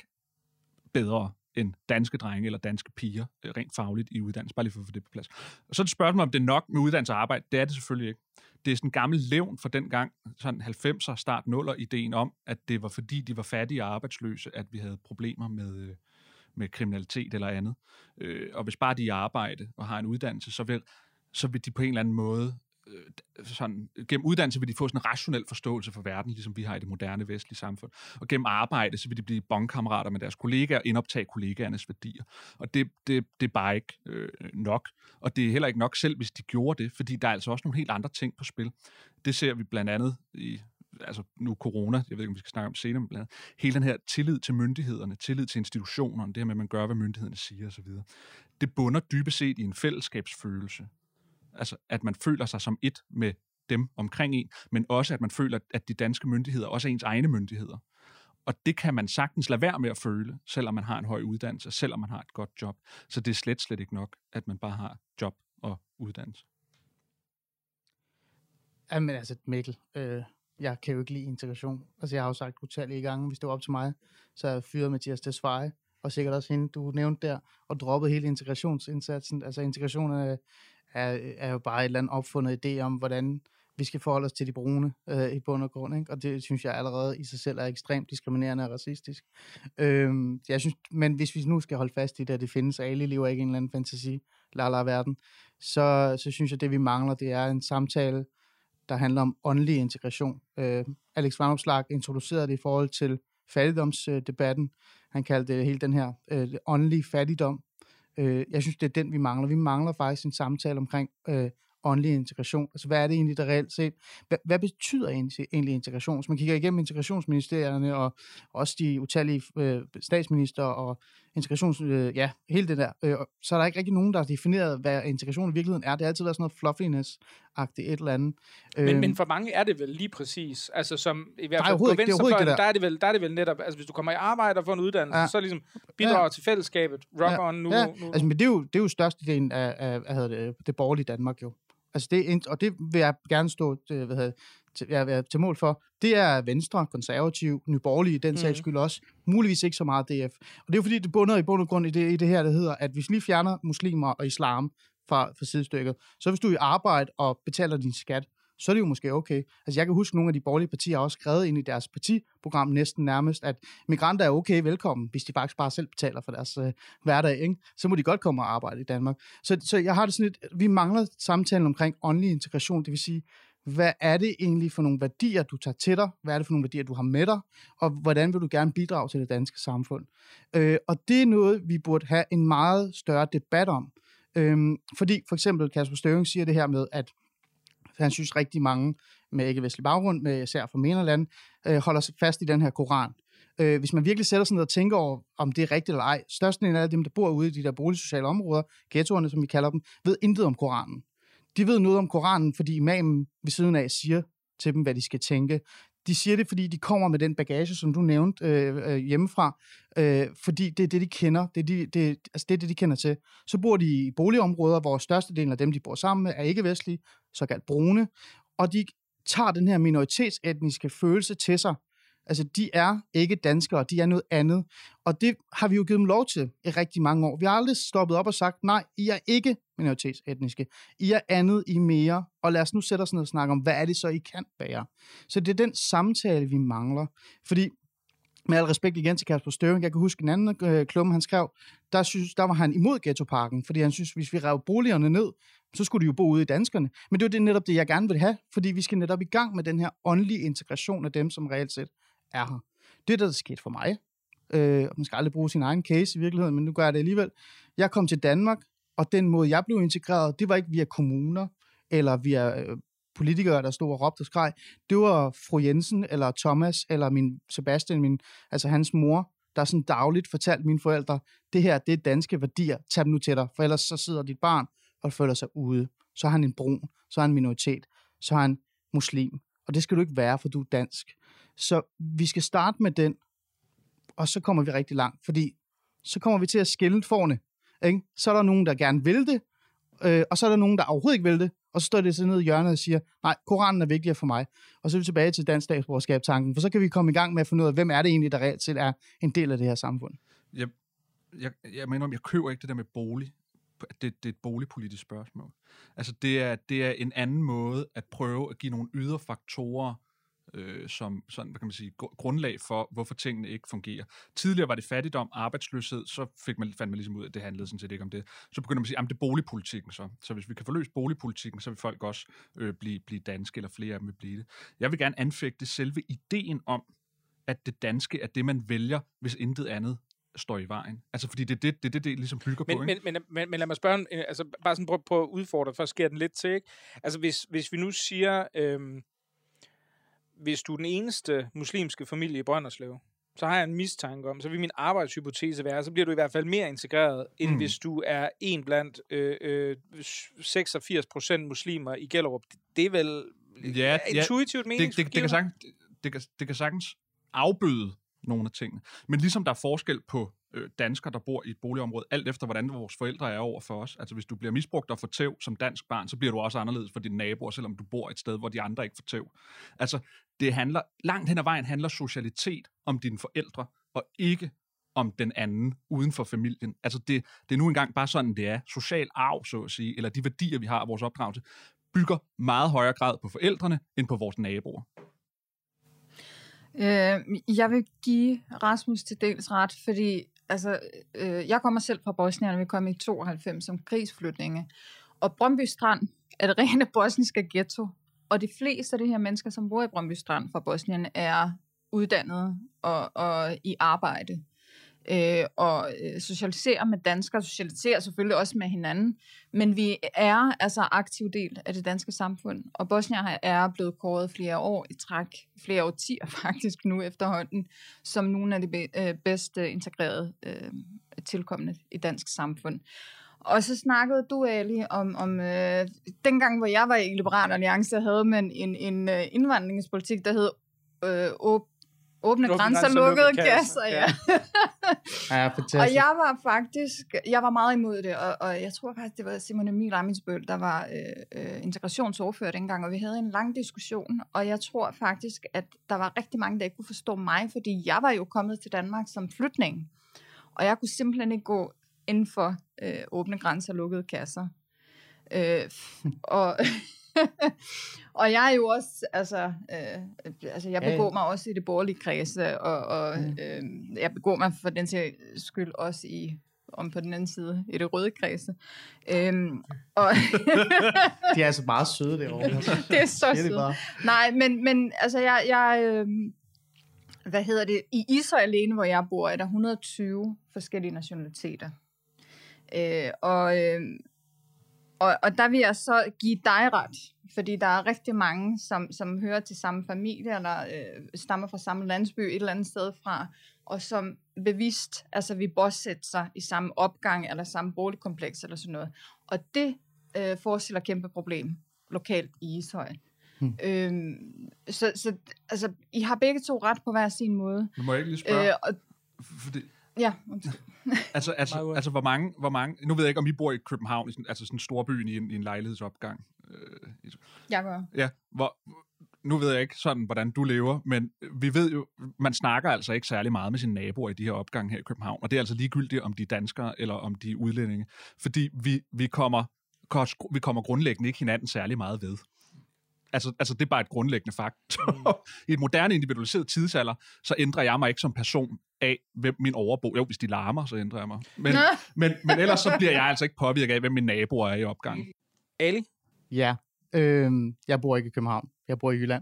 bedre end danske drenge eller danske piger øh, rent fagligt i uddannelse, bare lige for at få det på plads. Og så er det spørgsmål, om det er nok med uddannelse og arbejde. Det er det selvfølgelig ikke. Det er sådan en gammel levn for den gang, sådan halvfemser, start nuller, ideen om, at det var fordi, de var fattige og arbejdsløse, at vi havde problemer med... Øh, med kriminalitet eller andet. Øh, og hvis bare de er i arbejde og har en uddannelse, så vil, så vil de på en eller anden måde, øh, sådan, gennem uddannelse vil de få sådan en rationel forståelse for verden, ligesom vi har i det moderne vestlige samfund. Og gennem arbejde, så vil de blive bondkammerater med deres kollegaer og indoptage kollegaernes værdier. Og det, det, det er bare ikke øh, nok. Og det er heller ikke nok selv, hvis de gjorde det, fordi der er altså også nogle helt andre ting på spil. Det ser vi blandt andet i altså nu corona, jeg ved ikke, om vi skal snakke om senere, men blandt andet, hele den her tillid til myndighederne, tillid til institutionerne, det her med, at man gør, hvad myndighederne siger osv., det bunder dybest set i en fællesskabsfølelse. Altså, at man føler sig som et med dem omkring en, men også, at man føler, at de danske myndigheder også er ens egne myndigheder. Og det kan man sagtens lade være med at føle, selvom man har en høj uddannelse, selvom man har et godt job. Så det er slet, slet ikke nok, at man bare har job og uddannelse. Jamen altså, Mikkel, øh jeg kan jo ikke lide integration. Altså, jeg har jo sagt utallige gange, hvis det var op til mig, så jeg fyrede Mathias Tesfaye, og sikkert også hende, du nævnte der, og droppede hele integrationsindsatsen. Altså, integrationen er, er, er jo bare et eller andet opfundet idé om, hvordan vi skal forholde os til de brune øh, i bund og grund, ikke? Og det synes jeg allerede i sig selv er ekstremt diskriminerende og racistisk. Øhm, jeg synes, men hvis vi nu skal holde fast i det, at det findes, alle lever ikke i en eller anden fantasi, la verden, så, så synes jeg, det vi mangler, det er en samtale, der handler om åndelig integration. Øh, Alex Vanopslagh introducerede det i forhold til fattigdomsdebatten. Han kaldte det hele den her øh, åndelige fattigdom. Øh, jeg synes, det er den, vi mangler. Vi mangler faktisk en samtale omkring øh, åndelig integration. Altså, hvad er det egentlig, der reelt set? Hvad, hvad betyder egentlig integration? Hvis man kigger igennem integrationsministerierne og også de utallige øh, statsminister og integrations... Øh, ja, hele det der, øh, så er der ikke rigtig nogen, der har defineret, hvad integration i virkeligheden er. Det har altid været sådan noget fluffiness-agtigt et eller andet. Men, øh, men for mange er det vel lige præcis. Altså, som i hvert Nej, fald på overhovedet ikke. Det er overhovedet ikke venstrefløjen, det der. der er det vel, der er det vel netop, altså hvis du kommer i arbejde og får en uddannelse, Ja. så ligesom bidrager Ja. til fællesskabet, rock Ja. on nu. Ja, nu. altså, men det er jo, det er jo størstedelen af, af hvad hedder det, det borgerlige Danmark jo. Altså det, er- og det vil jeg gerne stå øh, hvad hedder, det, til, jeg vil til mål for. Det er Venstre, Konservativ, Nye Borgerlige, den sags Mhm. skyld også. Muligvis ikke så meget D F. Og det er jo fordi, det bunder i bund og grund i det, i det her, der hedder, at hvis vi lige fjerner muslimer og islam fra, fra sidestykket, så hvis du er i arbejde og betaler din skat, så er det jo måske okay. Altså jeg kan huske, at nogle af de borgerlige partier har også skrevet ind i deres partiprogram næsten nærmest, at migranter er okay velkommen, hvis de faktisk bare selv betaler for deres øh, hverdag, ikke? Så må de godt komme og arbejde i Danmark. Så, så jeg har det sådan lidt, vi mangler samtalen omkring åndelig integration, det vil sige, hvad er det egentlig for nogle værdier, du tager til dig? Hvad er det for nogle værdier, du har med dig? Og hvordan vil du gerne bidrage til det danske samfund? Øh, og det er noget, vi burde have en meget større debat om. Øh, fordi for eksempel Kasper Støvring siger det her med, at han synes rigtig mange med ikke-vestlig baggrund, med især fra MENA-lande, øh, holder sig fast i den her koran. Øh, hvis man virkelig sætter sig ned og tænker over, om det er rigtigt eller ej, størstedelen af dem, der bor ude i de der boligsociale områder, ghettoerne, som vi kalder dem, ved intet om koranen. De ved noget om koranen, fordi imamen ved siden af siger til dem, hvad de skal tænke. De siger det, fordi de kommer med den bagage, som du nævnte øh, øh, hjemmefra, øh, fordi det er det, de kender. Det er, de, det, altså det er det, de kender til. Så bor de i boligområder, hvor størstedelen af dem, de bor sammen med, er ikke-vestlige, såkaldt brune, og de tager den her minoritetsetniske følelse til sig. Altså, de er ikke danskere, de er noget andet. Og det har vi jo givet dem lov til i rigtig mange år. Vi har aldrig stoppet op og sagt, nej, I er ikke minoritetsetniske. I er andet, I er mere. Og lad os nu sætte os ned og snakke om, hvad er det så, I kan være. Så det er den samtale, vi mangler. Fordi, med al respekt igen til Kasper Støvring, jeg kan huske en anden øh, klumme, han skrev, der, synes, der var han imod ghettoparken, fordi han synes, hvis vi rev boligerne ned, så skulle de jo bo ude i danskerne. Men det er jo det, netop det, jeg gerne vil have, fordi vi skal netop i gang med den her åndelige integration af dem, som reelt set er her. Det er det, der er sket for mig. Øh, man skal aldrig bruge sin egen case i virkeligheden, men nu gør jeg det alligevel. Jeg kom til Danmark, og den måde, jeg blev integreret, det var ikke via kommuner, eller via øh, politikere, der stod og råbte og skreg. Det var fru Jensen, eller Thomas, eller min Sebastian, min, altså hans mor, der sådan dagligt fortalte mine forældre, det her, det er danske værdier, tag dem nu til dig, for ellers så sidder dit barn og føler sig ude. Så er han en brun, så er han en minoritet, så er han muslim. Og det skal du ikke være, for du er dansk. Så vi skal starte med den, og så kommer vi rigtig langt, fordi så kommer vi til at skille forne. Ikke? Så er der nogen, der gerne vil det, øh, og så er der nogen, der overhovedet ikke vil det, og så står det så ned i hjørnet og siger, nej, Koranen er vigtigere for mig. Og så er vi tilbage til dansk statsborgerskab-tanken, for så kan vi komme i gang med at finde ud af, hvem er det egentlig, der reelt set er en del af det her samfund. Jeg, jeg, jeg mener, jeg køber ikke det der med bolig. Det, det er et boligpolitisk spørgsmål. Altså, det er, det er en anden måde at prøve at give nogle ydre faktorer, øh, som sådan, hvad kan man sige, grundlag for, hvorfor tingene ikke fungerer. Tidligere var det fattigdom, arbejdsløshed, så fik man, fandt man ligesom ud af, at det handlede sådan set ikke om det. Så begynder man at sige, at det er boligpolitikken så. Så hvis vi kan forløse boligpolitikken, så vil folk også øh, blive, blive danske, eller flere af dem vil blive det. Jeg vil gerne anfægte selve ideen om, at det danske er det, man vælger, hvis intet andet står i vejen. Altså, fordi det er det, det, det, det ligesom bygger men, på, men, men, men, men lad mig spørge, altså bare sådan prøve på at udfordre, for at skære den lidt til, ikke? Altså, hvis, hvis vi nu siger, øhm, hvis du er den eneste muslimske familie i Brønderslev, så har jeg en mistanke om, så vil min arbejdshypotese være, så bliver du i hvert fald mere integreret, end mm. hvis du er en blandt øh, øh, seksogfirs procent muslimer i Gellerup. Det er vel ja, intuitivt ja, meningsfuldt? Det, det, det, kan sagtens, det, kan, det kan sagtens afbøde nogle af tingene. Men ligesom der er forskel på øh, danskere, der bor i et boligområde, alt efter hvordan vores forældre er over for os. Altså hvis du bliver misbrugt og får tæv som dansk barn, så bliver du også anderledes for dine naboer, selvom du bor et sted, hvor de andre ikke får tæv. Altså det handler, langt hen ad vejen handler socialitet om dine forældre, og ikke om den anden uden for familien. Altså det, det er nu engang bare sådan, det er. Social arv, så at sige, eller de værdier, vi har af vores opdragelse, bygger meget højere grad på forældrene, end på vores naboer. Øh, jeg vil give Rasmus til dels ret, fordi altså, øh, jeg kommer selv fra Bosnien, og vi kom i tooghalvfems som krigsflytninge. Og Brøndby Strand er det rene bosniske ghetto. Og de fleste af de her mennesker, som bor i Brøndby Strand fra Bosnien, er uddannede og, og i arbejde. Øh, og øh, socialisere med danskere, socialisere selvfølgelig også med hinanden, men vi er altså aktiv del af det danske samfund, og Bosnier er blevet kåret flere år i træk, flere årtier faktisk nu efterhånden, som nogle af de be, øh, bedst integrerede øh, tilkommende i dansk samfund. Og så snakkede du, Ali, om, om øh, dengang, hvor jeg var i Liberal Alliance, havde man en, en uh, indvandringspolitik, der hed øh, åb Åbne grænser, lukkede kasser, ja. Ja, fantastisk. Og jeg var faktisk, jeg var meget imod det, og, og jeg tror faktisk, det var Simon Emil Ammitzbøll, der var øh, øh, integrationsordfører dengang, og vi havde en lang diskussion, og jeg tror faktisk, at der var rigtig mange, der ikke kunne forstå mig, fordi jeg var jo kommet til Danmark som flygtning, og jeg kunne simpelthen ikke gå inden for øh, åbne grænser, lukkede kasser. Øh, og... og jeg er jo også, altså, øh, altså jeg begår mig også i det borgerlige kredse, og, og mm. øh, jeg begår mig for den skyld også i, om på den anden side, i det røde kredse. Øhm, og de er altså meget søde derovre. Det er så søde. Nej, men, men altså, jeg, jeg øh, hvad hedder det, i Ishøj alene, hvor jeg bor, er der et hundrede og tyve forskellige nationaliteter. Øh, og øh, Og, og der vil jeg så give dig ret, fordi der er rigtig mange, som, som hører til samme familie, eller øh, stammer fra samme landsby et eller andet sted fra, og som bevidst, altså vi bosætter sig i samme opgang, eller samme boligkompleks, eller sådan noget. Og det øh, forestiller kæmpe problem lokalt i Ishøj. Hmm. Øhm, så, så altså, I har begge to ret på hver sin måde. Nu må jeg ikke lige spørge, øh, og, fordi... Ja, altså, altså, altså hvor, mange, hvor mange... Nu ved jeg ikke, om I bor i København, i sådan, altså sådan en storbyen i en, i en lejlighedsopgang. Øh, jeg gør. Ja, hvor, nu ved jeg ikke sådan, hvordan du lever, men vi ved jo, man snakker altså ikke særlig meget med sine naboer i de her opgange her i København, og det er altså ligegyldigt, om de er danskere eller om de er udlændinge, fordi vi, vi, kommer, vi kommer grundlæggende ikke hinanden særlig meget ved. Altså, altså det er bare et grundlæggende faktum. Mm. I et moderne individualiseret tidsalder, så ændrer jeg mig ikke som person af, hvem min overbo... Jo, hvis de larmer, så ændrer jeg mig. Men, men, men ellers så bliver jeg altså ikke påvirket af, hvem mine naboer er i opgangen. Ali? Ja, øh, jeg bor ikke i København. Jeg bor i Jylland.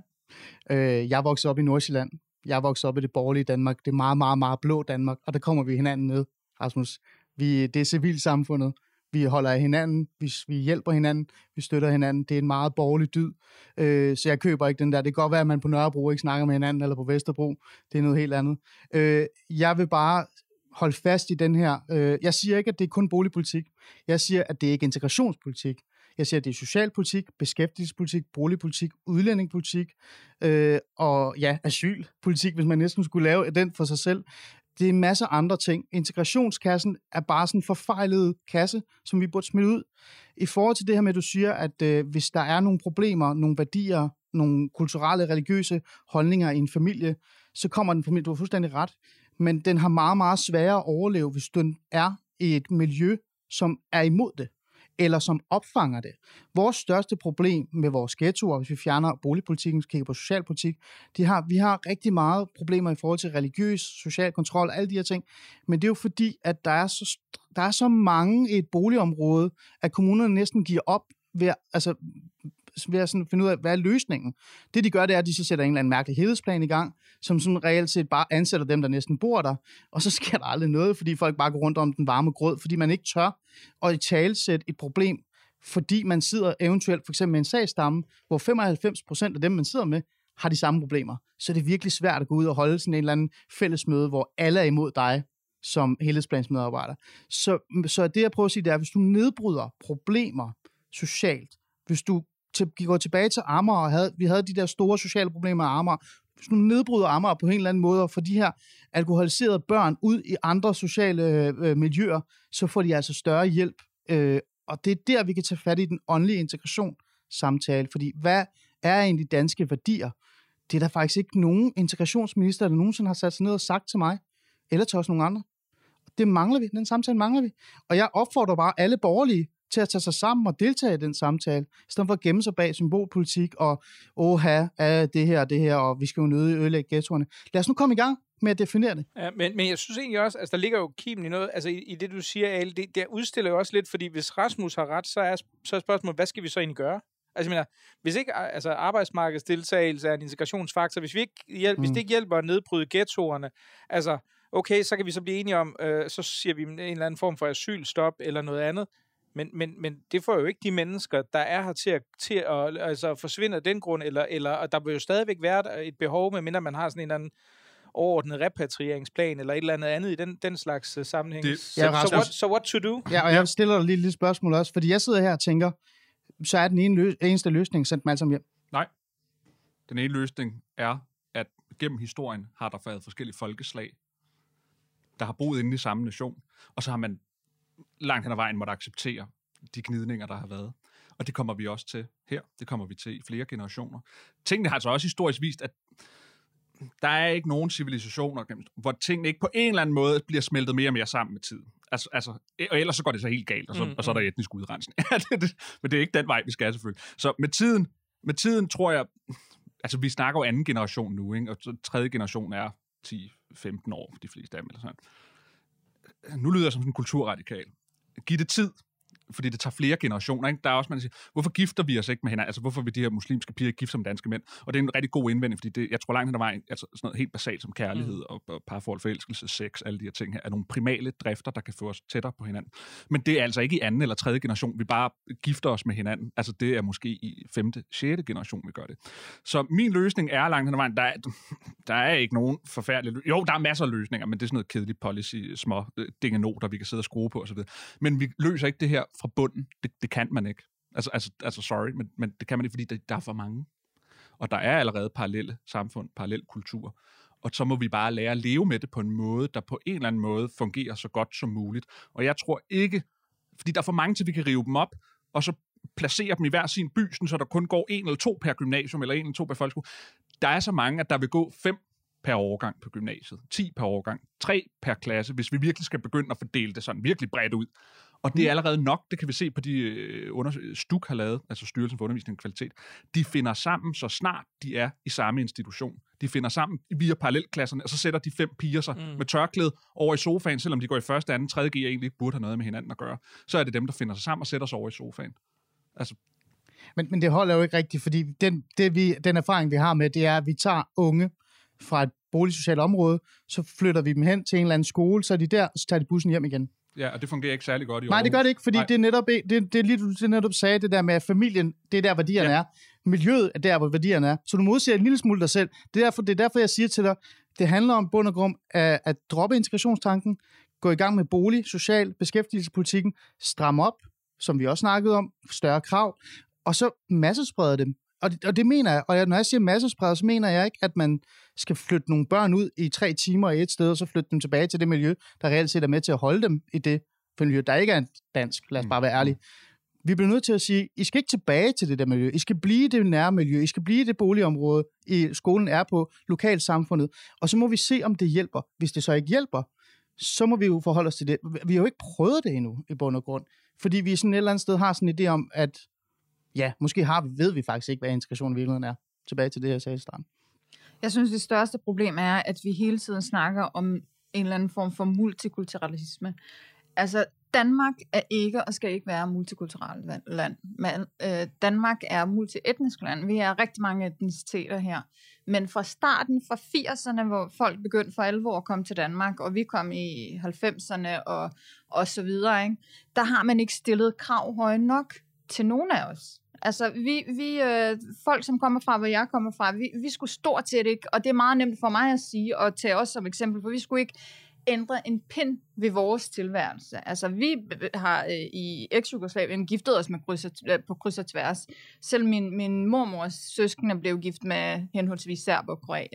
Øh, jeg er vokset op i Nordsjælland. Jeg er vokset op i det borgerlige Danmark. Det er meget, meget, meget blå Danmark. Og der kommer vi hinanden med, Rasmus. Vi, det er civilsamfundet. Vi holder af hinanden, vi, vi hjælper hinanden, vi støtter hinanden. Det er en meget borgerlig dyd, øh, så jeg køber ikke den der. Det kan godt være, at man på Nørrebro ikke snakker med hinanden, eller på Vesterbro. Det er noget helt andet. Øh, jeg vil bare holde fast i den her. Øh, jeg siger ikke, at det er kun boligpolitik. Jeg siger, at det er ikke integrationspolitik. Jeg siger, at det er socialpolitik, beskæftigelsespolitik, boligpolitik, udlændingepolitik øh, og ja, asylpolitik, hvis man næsten skulle lave den for sig selv. Det er en masse andre ting. Integrationskassen er bare sådan en forfejlet kasse, som vi burde smide ud. I forhold til det her med, at du siger, at øh, hvis der er nogle problemer, nogle værdier, nogle kulturelle, religiøse holdninger i en familie, så kommer den familie, du har fuldstændig ret, men den har meget, meget sværere at overleve, hvis den er i et miljø, som er imod det, eller som opfanger det. Vores største problem med vores ghettoer, hvis vi fjerner boligpolitikken, kigger på socialpolitik, de har, vi har rigtig meget problemer i forhold til religiøs, social kontrol, alle de her ting, men det er jo fordi, at der er så, der er så mange i et boligområde, at kommunerne næsten giver op ved, altså, ved at sådan finde ud af, hvad er løsningen. Det de gør, det er, at de så sætter en eller anden mærkelig helhedsplan i gang, som sådan reelt set bare ansætter dem, der næsten bor der, og så sker der aldrig noget, fordi folk bare går rundt om den varme grød, fordi man ikke tør at italesætte et problem, fordi man sidder eventuelt for eksempel med en sagsstamme, hvor femoghalvfems procent af dem, man sidder med, har de samme problemer. Så det er virkelig svært at gå ud og holde sådan en eller anden fællesmøde, hvor alle er imod dig som helhedsplansmedarbejder. Så, så det, jeg prøver at sige, det er, hvis du nedbryder problemer socialt, hvis du til, går tilbage til Amager, og havde, vi havde de der store sociale problemer i Amager, hvis du nedbryder Amager på en eller anden måde, og får de her alkoholiserede børn ud i andre sociale øh, miljøer, så får de altså større hjælp. Øh, og det er der, vi kan tage fat i den åndelige integration samtale, fordi hvad er egentlig danske værdier? Det er der faktisk ikke nogen integrationsminister, der nogensinde har sat sig ned og sagt til mig, eller til os nogen andre. Det mangler vi, den samtale mangler vi. Og jeg opfordrer bare alle borgerlige til at tage sig sammen og deltage i den samtale, i stedet for at gemme sig bag symbolpolitik og åha, er det her det her, og vi skal jo nøde ødelægge ghettoerne. Lad os nu komme i gang med at definere det. Ja, men, men jeg synes egentlig også, altså der ligger jo kimen i noget, altså i, i det du siger, Ali, det, det udstiller jo også lidt, fordi hvis Rasmus har ret, så er, så er spørgsmålet, hvad skal vi så egentlig gøre? Altså, jeg mener, hvis ikke altså, arbejdsmarkedsdeltagelse er en integrationsfaktor, hvis, vi ikke hjælp, mm. hvis det ikke hjælper at nedbryde ghettoerne, altså, okay, så kan vi så blive enige om, øh, så siger vi en eller anden form for asylstop eller noget andet, men, men, men det får jo ikke de mennesker, der er her til at, til at altså, forsvinde af den grund, eller, eller og der vil jo stadigvæk være et behov, medmindre man har sådan en eller anden overordnet repatrieringsplan, eller et eller andet andet i den, den slags uh, sammenhæng. Det, så, ja, so, what, so what to do? Ja, og jeg stiller dig lige et lille spørgsmål også, fordi jeg sidder her og tænker, så er den ene løs- eneste løsning sendt dem alle sammen hjem. Nej. Den ene løsning er, at gennem historien har der været forskellige folkeslag, der har boet inde i samme nation, og så har man langt hen ad vejen måtte acceptere de gnidninger, der har været. Og det kommer vi også til her. Det kommer vi til i flere generationer. Tingene har altså også historisk vist, at der er ikke nogen civilisationer, hvor tingene ikke på en eller anden måde bliver smeltet mere og mere sammen med tiden. Altså, altså, og ellers så går det så helt galt, og så, mm, og så er der etnisk udrensning. Men det er ikke den vej, vi skal selvfølgelig. Så med tiden, med tiden tror jeg, altså vi snakker jo anden generation nu, ikke? Og så tredje generation er ti femten år for de fleste af dem. Eller sådan. Nu lyder jeg som sådan en kulturradikal. Giv det tid. Fordi det tager flere generationer, ikke? Der er også, man siger, hvorfor gifter vi os ikke med hinanden? Altså, hvorfor vil de her muslimske piger gifte som danske mænd? Og det er en rigtig god indvending, fordi det, jeg tror langt hen ad vejen, altså sådan noget helt basalt som kærlighed mm. og, og parforhold, forelskelse, sex, alle de her ting her, er nogle primale drifter, der kan få os tættere på hinanden. Men det er altså ikke i anden eller tredje generation, vi bare gifter os med hinanden. Altså, det er måske i femte, sjette generation, vi gør det. Så min løsning er langt hen ad vejen, der er, der er ikke nogen forfærdelige Jo, der er masser af løsninger, men det er sådan noget kedeligt policy, små dingenoter, vi kan sidde og skrue på osv. Men vi løser ikke det her fra bunden. Det, det kan man ikke. Altså, altså, altså sorry, men, men det kan man ikke, fordi der, der er for mange. Og der er allerede parallelle samfund, parallel kultur. Og så må vi bare lære at leve med det på en måde, der på en eller anden måde fungerer så godt som muligt. Og jeg tror ikke, fordi der er for mange til, vi kan rive dem op, og så placere dem i hver sin by, så der kun går en eller to per gymnasium, eller en eller to per folkeskole. Der er så mange, at der vil gå fem per årgang på gymnasiet, ti per årgang, tre per klasse, hvis vi virkelig skal begynde at fordele det sådan virkelig bredt ud. Og det er allerede nok, det kan vi se på de undersøgelser, Stuk har lavet, altså Styrelsen for Undervisning og Kvalitet. De finder sammen, så snart de er i samme institution. De finder sammen via parallelklasserne, og så sætter de fem piger sig mm. med tørklæde over i sofaen, selvom de går i første, anden, tredje G og egentlig ikke burde have noget med hinanden at gøre. Så er det dem, der finder sig sammen og sætter sig over i sofaen. Altså. Men, men det holder jo ikke rigtigt, fordi den, det vi, den erfaring, vi har med, det er, at vi tager unge fra et boligsocialt område, så flytter vi dem hen til en eller anden skole, så er de der, og så tager de bussen hjem igen. Ja, og det fungerer ikke særlig godt i Nej, Aarhus. det gør det ikke, fordi det er netop, det, det er lige, du netop sagde, det der med, at familien, det er der, værdierne ja. er. Miljøet er der, hvor værdierne er. Så du modsiger en lille smule dig selv. Det er derfor, det er derfor jeg siger til dig, det handler om bund og grund at, at droppe integrationstanken, gå i gang med bolig, social, beskæftigelsespolitikken, stramme op, som vi også snakkede om, større krav, og så massesprede dem. Og det, og det mener jeg, og når jeg siger massesprede, så mener jeg ikke, at man skal flytte nogle børn ud i tre timer i et sted, og så flytte dem tilbage til det miljø, der reelt set er med til at holde dem i det miljø, der ikke er dansk. Lad os bare være ærlige. Vi bliver nødt til at sige, I skal ikke tilbage til det der miljø. I skal blive i det nære miljø. I skal blive i det boligområde, i skolen er på, lokalsamfundet. Og så må vi se, om det hjælper. Hvis det så ikke hjælper, så må vi jo forholde os til det. Vi har jo ikke prøvet det endnu, i bund og grund. Fordi vi sådan et eller andet sted har sådan en idé om, at ja, måske har vi, ved vi faktisk ikke, hvad integration i virkeligheden er. Tilbage til det her sagde Strand. Jeg synes, det største problem er, at vi hele tiden snakker om en eller anden form for multikulturalisme. Altså, Danmark er ikke og skal ikke være multikulturelt land. Men, øh, Danmark er multietnisk land. Vi er rigtig mange etniciteter her. Men fra starten, fra firserne, hvor folk begyndte for alvor at komme til Danmark, og vi kom i halvfemserne og, og så videre, ikke? Der har man ikke stillet krav høje nok til nogen af os. Altså, vi, vi øh, folk, som kommer fra, hvor jeg kommer fra, vi, vi skulle stort set ikke, og det er meget nemt for mig at sige, og tage os som eksempel, for vi skulle ikke ændre en pind ved vores tilværelse. Altså, vi har øh, i eks-Jugoslavien giftet os med kryds og, øh, på kryds og tværs. Selv min, min mormors søskende blev gift med henholdsvis serb og kroat,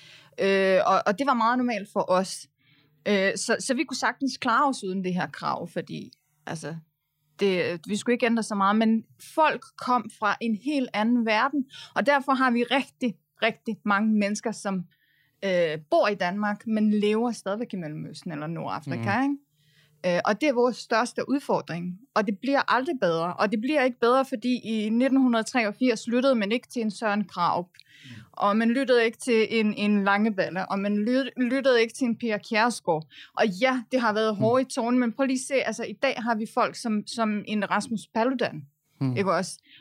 ikke? Øh, og, og det var meget normalt for os. Øh, så, så vi kunne sagtens klare os uden det her krav, fordi altså, det, vi skulle ikke ændre så meget, men folk kom fra en helt anden verden, og derfor har vi rigtig, rigtig mange mennesker, som øh, bor i Danmark, men lever stadigvæk i Mellemøsten eller Nordafrika, mm. ikke? Øh, og det er vores største udfordring, og det bliver aldrig bedre, og det bliver ikke bedre, fordi i nitten treogfirs lyttede man ikke til en Søren Krarup, mm. og man lyttede ikke til en, en Langeballe, og man lyttede ikke til en Pia Kjærsgaard. Og ja, det har været hårdt i tårnen, men prøv lige at se, altså i dag har vi folk som, som en Rasmus Paludan, mm. ikke også?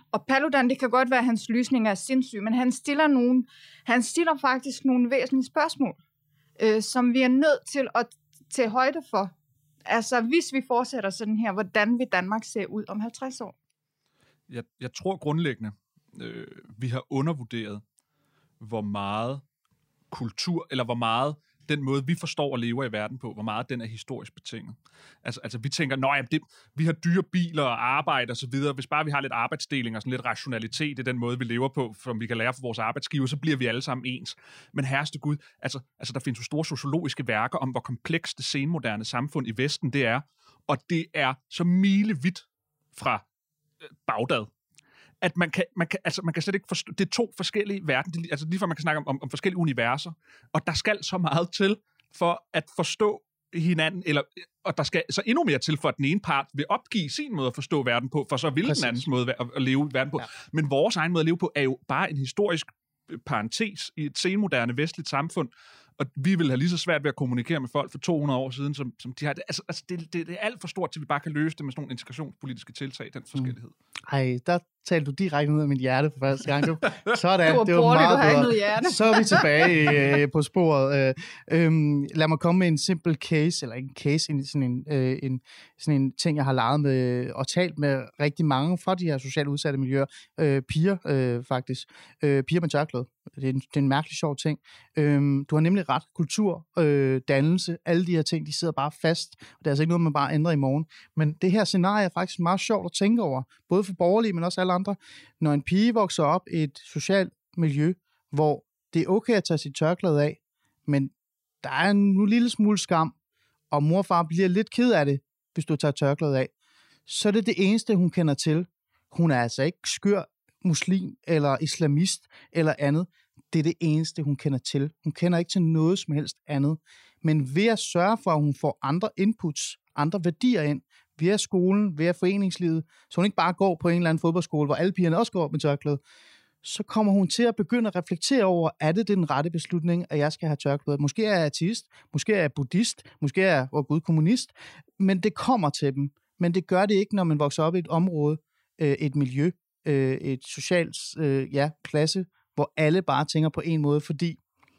Og Paludan, det kan godt være, at hans løsning er sindssyg, men han stiller, nogle, han stiller faktisk nogle væsentlige spørgsmål, øh, som vi er nødt til at tage højde for. Altså, hvis vi fortsætter sådan her, hvordan vil Danmark se ud om halvtreds år? Jeg, jeg tror grundlæggende, øh, vi har undervurderet, hvor meget kultur, eller hvor meget den måde, vi forstår og lever i verden på, hvor meget den er historisk betinget. Altså, altså vi tænker, nej, det, vi har dyre biler og arbejde og så videre. Hvis bare vi har lidt arbejdsdeling og sådan lidt rationalitet i den måde, vi lever på, som vi kan lære fra vores arbejdsgiver, så bliver vi alle sammen ens. Men herreste Gud, altså, altså der findes jo store sociologiske værker om, hvor komplekst det senmoderne samfund i Vesten det er, og det er så milevidt fra Bagdad, at man kan, man kan, altså man kan slet ikke forstå, det er to forskellige verden, altså lige for man kan snakke om, om, om forskellige universer, og der skal så meget til for at forstå hinanden, eller, og der skal så endnu mere til for, at den ene part vil opgive sin måde at forstå verden på, for så vil Præcis. Den andens måde at, at leve verden på. Ja. Men vores egen måde at leve på er jo bare en historisk parentes i et senmoderne vestligt samfund, og vi vil have lige så svært ved at kommunikere med folk for to hundrede år siden, som, som de har. Altså, altså det, det, det er alt for stort, til vi bare kan løse det med sådan nogle integrationspolitiske tiltag, den forskellighed. Ej, der talte du direkte ud af mit hjerte for første gang. Du, sådan, det var, det var borgerligt, meget bedre. Hjerte. Så er vi tilbage øh, på sporet. Øh, øh, lad mig komme med en simpel case, eller ikke en case, en, sådan, en, øh, en, sådan en ting, jeg har leget med og talt med rigtig mange fra de her socialt udsatte miljøer. Øh, piger, øh, faktisk. Øh, piger med tørklæde. Det er, en, det er en mærkelig sjov ting. Øh, du har nemlig ret. Kultur, øh, dannelse, alle de her ting, de sidder bare fast. Og det er altså ikke noget, man bare ændrer i morgen. Men det her scenarie er faktisk meget sjovt at tænke over. Både for borgerlige, men også alle andre. Når en pige vokser op i et socialt miljø, hvor det er okay at tage sit tørklæde af, men der er en lille smule skam, og mor og far bliver lidt ked af det, hvis du tager tørklædet af, så er det det eneste, hun kender til. Hun er altså ikke skør muslim eller islamist eller andet. Det er det eneste, hun kender til. Hun kender ikke til noget som helst andet. Men ved at sørge for, at hun får andre inputs, andre værdier ind, via skolen, via foreningslivet, så hun ikke bare går på en eller anden fodboldskole, hvor alle pigerne også går med tørklæde, så kommer hun til at begynde at reflektere over, er det den rette beslutning, at jeg skal have tørklæde? Måske er jeg ateist, måske er jeg buddhist, måske er jeg, oh Gud, kommunist, men det kommer til dem. Men det gør det ikke, når man vokser op i et område, et miljø, et socialt ja, klasse, hvor alle bare tænker på en måde, fordi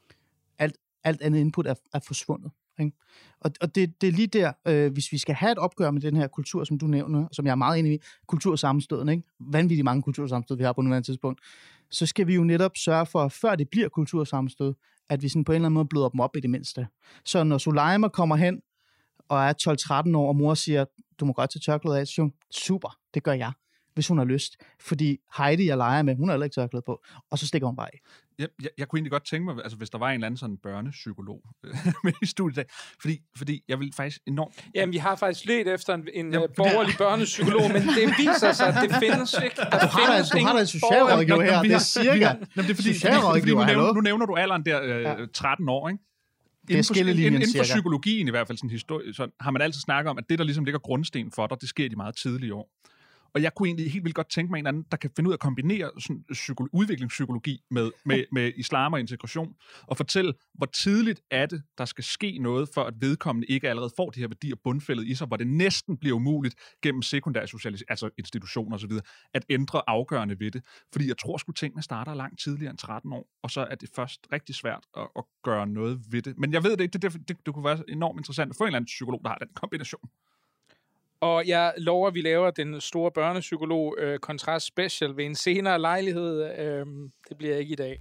alt, alt andet input er, er forsvundet. Ikke? Og, og det, det er lige der, øh, hvis vi skal have et opgør med den her kultur, som du nævner, som jeg er meget enig i, kultursammenstøden, ikke? Vanvittigt mange kultursammenstød, vi har på nuværende tidspunkt, så skal vi jo netop sørge for, før det bliver kultursammenstød, at vi sådan på en eller anden måde bløder dem op i det mindste. Så når Soleima kommer hen og er tolv tretten år, og mor siger, du må godt tage tørklædet af, så siger hun, super, det gør jeg, hvis hun har lyst. Fordi Heidi, jeg leger med, hun har heller ikke tørklæde på, og så stikker hun bare af. Jeg, jeg, jeg kunne egentlig godt tænke mig, altså hvis der var en eller anden sådan børnepsykolog med i studiet, fordi, fordi jeg vil faktisk enormt... Jamen, vi har faktisk let efter en, en Jamen, borgerlig børnepsykolog, men det viser sig, at det findes ikke. Der du har findes da, du har da en socialrådgiver her, det er cirka. Jamen, det er fordi, fordi nu, nævner, nu nævner du alderen der øh, ja. tretten år, ikke? Det er skillelinjen, inden for cirka. psykologien i hvert fald, sådan historie, så har man altid snakket om, at det, der ligesom ligger grundsten for dig, det sker i de meget tidlige år. Og jeg kunne egentlig helt vildt godt tænke mig en anden, der kan finde ud af at kombinere sådan psyko- udviklingspsykologi med, med, med islam og integration, og fortælle, hvor tidligt er det, der skal ske noget, for at vedkommende ikke allerede får de her værdier bundfældet i sig, hvor det næsten bliver umuligt gennem sekundære socialis- altså institutioner osv., at ændre afgørende ved det. Fordi jeg tror sgu, tingene starter langt tidligere end tretten år, og så er det først rigtig svært at, at gøre noget ved det. Men jeg ved det ikke, det, det, det, det kunne være enormt interessant at få en eller anden psykolog, der har den kombination. Og jeg lover, at vi laver den store børnepsykolog øh, kontrast special ved en senere lejlighed. Øh, det bliver ikke i dag.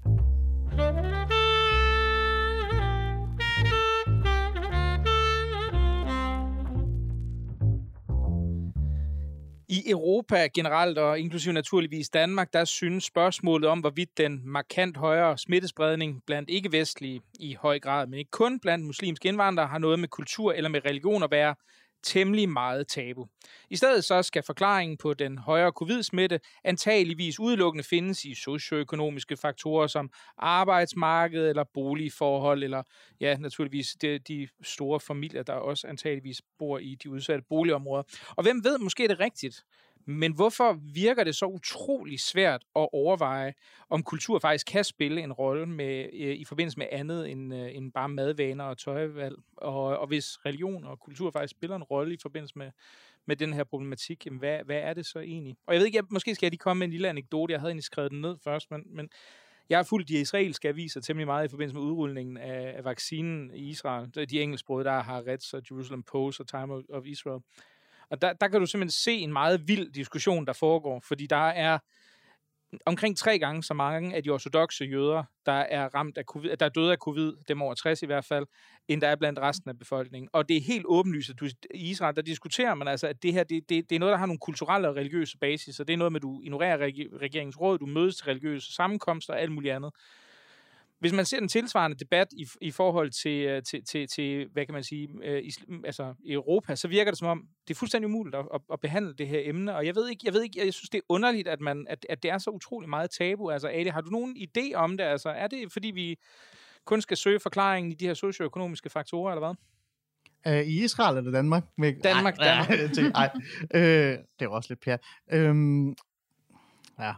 I Europa generelt, og inklusive naturligvis Danmark, der synes spørgsmålet om, hvorvidt den markant højere smittespredning blandt ikke-vestlige i høj grad, men ikke kun blandt muslimske indvandrere, har noget med kultur eller med religion at være, temmelig meget tabu. I stedet så skal forklaringen på den højere covid-smitte antageligvis udelukkende findes i socioøkonomiske faktorer som arbejdsmarked eller boligforhold, eller ja, naturligvis de, de store familier, der også antageligvis bor i de udsatte boligområder. Og hvem ved, måske er det rigtigt. Men hvorfor virker det så utrolig svært at overveje, om kultur faktisk kan spille en rolle med, øh, i forbindelse med andet end, øh, end bare madvaner og tøjvalg? Og, og hvis religion og kultur faktisk spiller en rolle i forbindelse med, med den her problematik, jamen hvad, hvad er det så egentlig? Og jeg ved ikke, jeg, måske skal jeg lige komme med en lille anekdote. Jeg havde egentlig skrevet den ned først, men, men jeg har fulgt de israelske aviser temmelig meget i forbindelse med udrulningen af, af vaccinen i Israel. De engelsksprogede, der har Haaretz og Jerusalem Post og Time of Israel. Og der, der kan du simpelthen se en meget vild diskussion, der foregår, fordi der er omkring tre gange så mange af de ortodokse jøder, der er ramt af covid, der er døde af covid, dem over tres i hvert fald, end der er blandt resten af befolkningen. Og det er helt åbenlyst, at du, i Israel, der diskuterer man altså, at det her, det, det, det er noget, der har nogle kulturelle og religiøse basis, og det er noget med, at du ignorerer regeringens råd, du mødes til religiøse sammenkomster og alt muligt andet. Hvis man ser den tilsvarende debat i, i forhold til, til, til, til, hvad kan man sige, øh, islam, altså i Europa, så virker det som om, det er fuldstændig umuligt at, at, at behandle det her emne, og jeg ved ikke, jeg ved ikke, jeg synes, det er underligt, at, man, at, at det er så utrolig meget tabu. Altså, Ali, har du nogen idé om det? Altså, er det, fordi vi kun skal søge forklaringen i de her socioøkonomiske faktorer, eller hvad? Uh, I Israel eller Danmark? Danmark, Ej, Danmark. Nej, uh, det er jo også lidt pjat. Um, ja,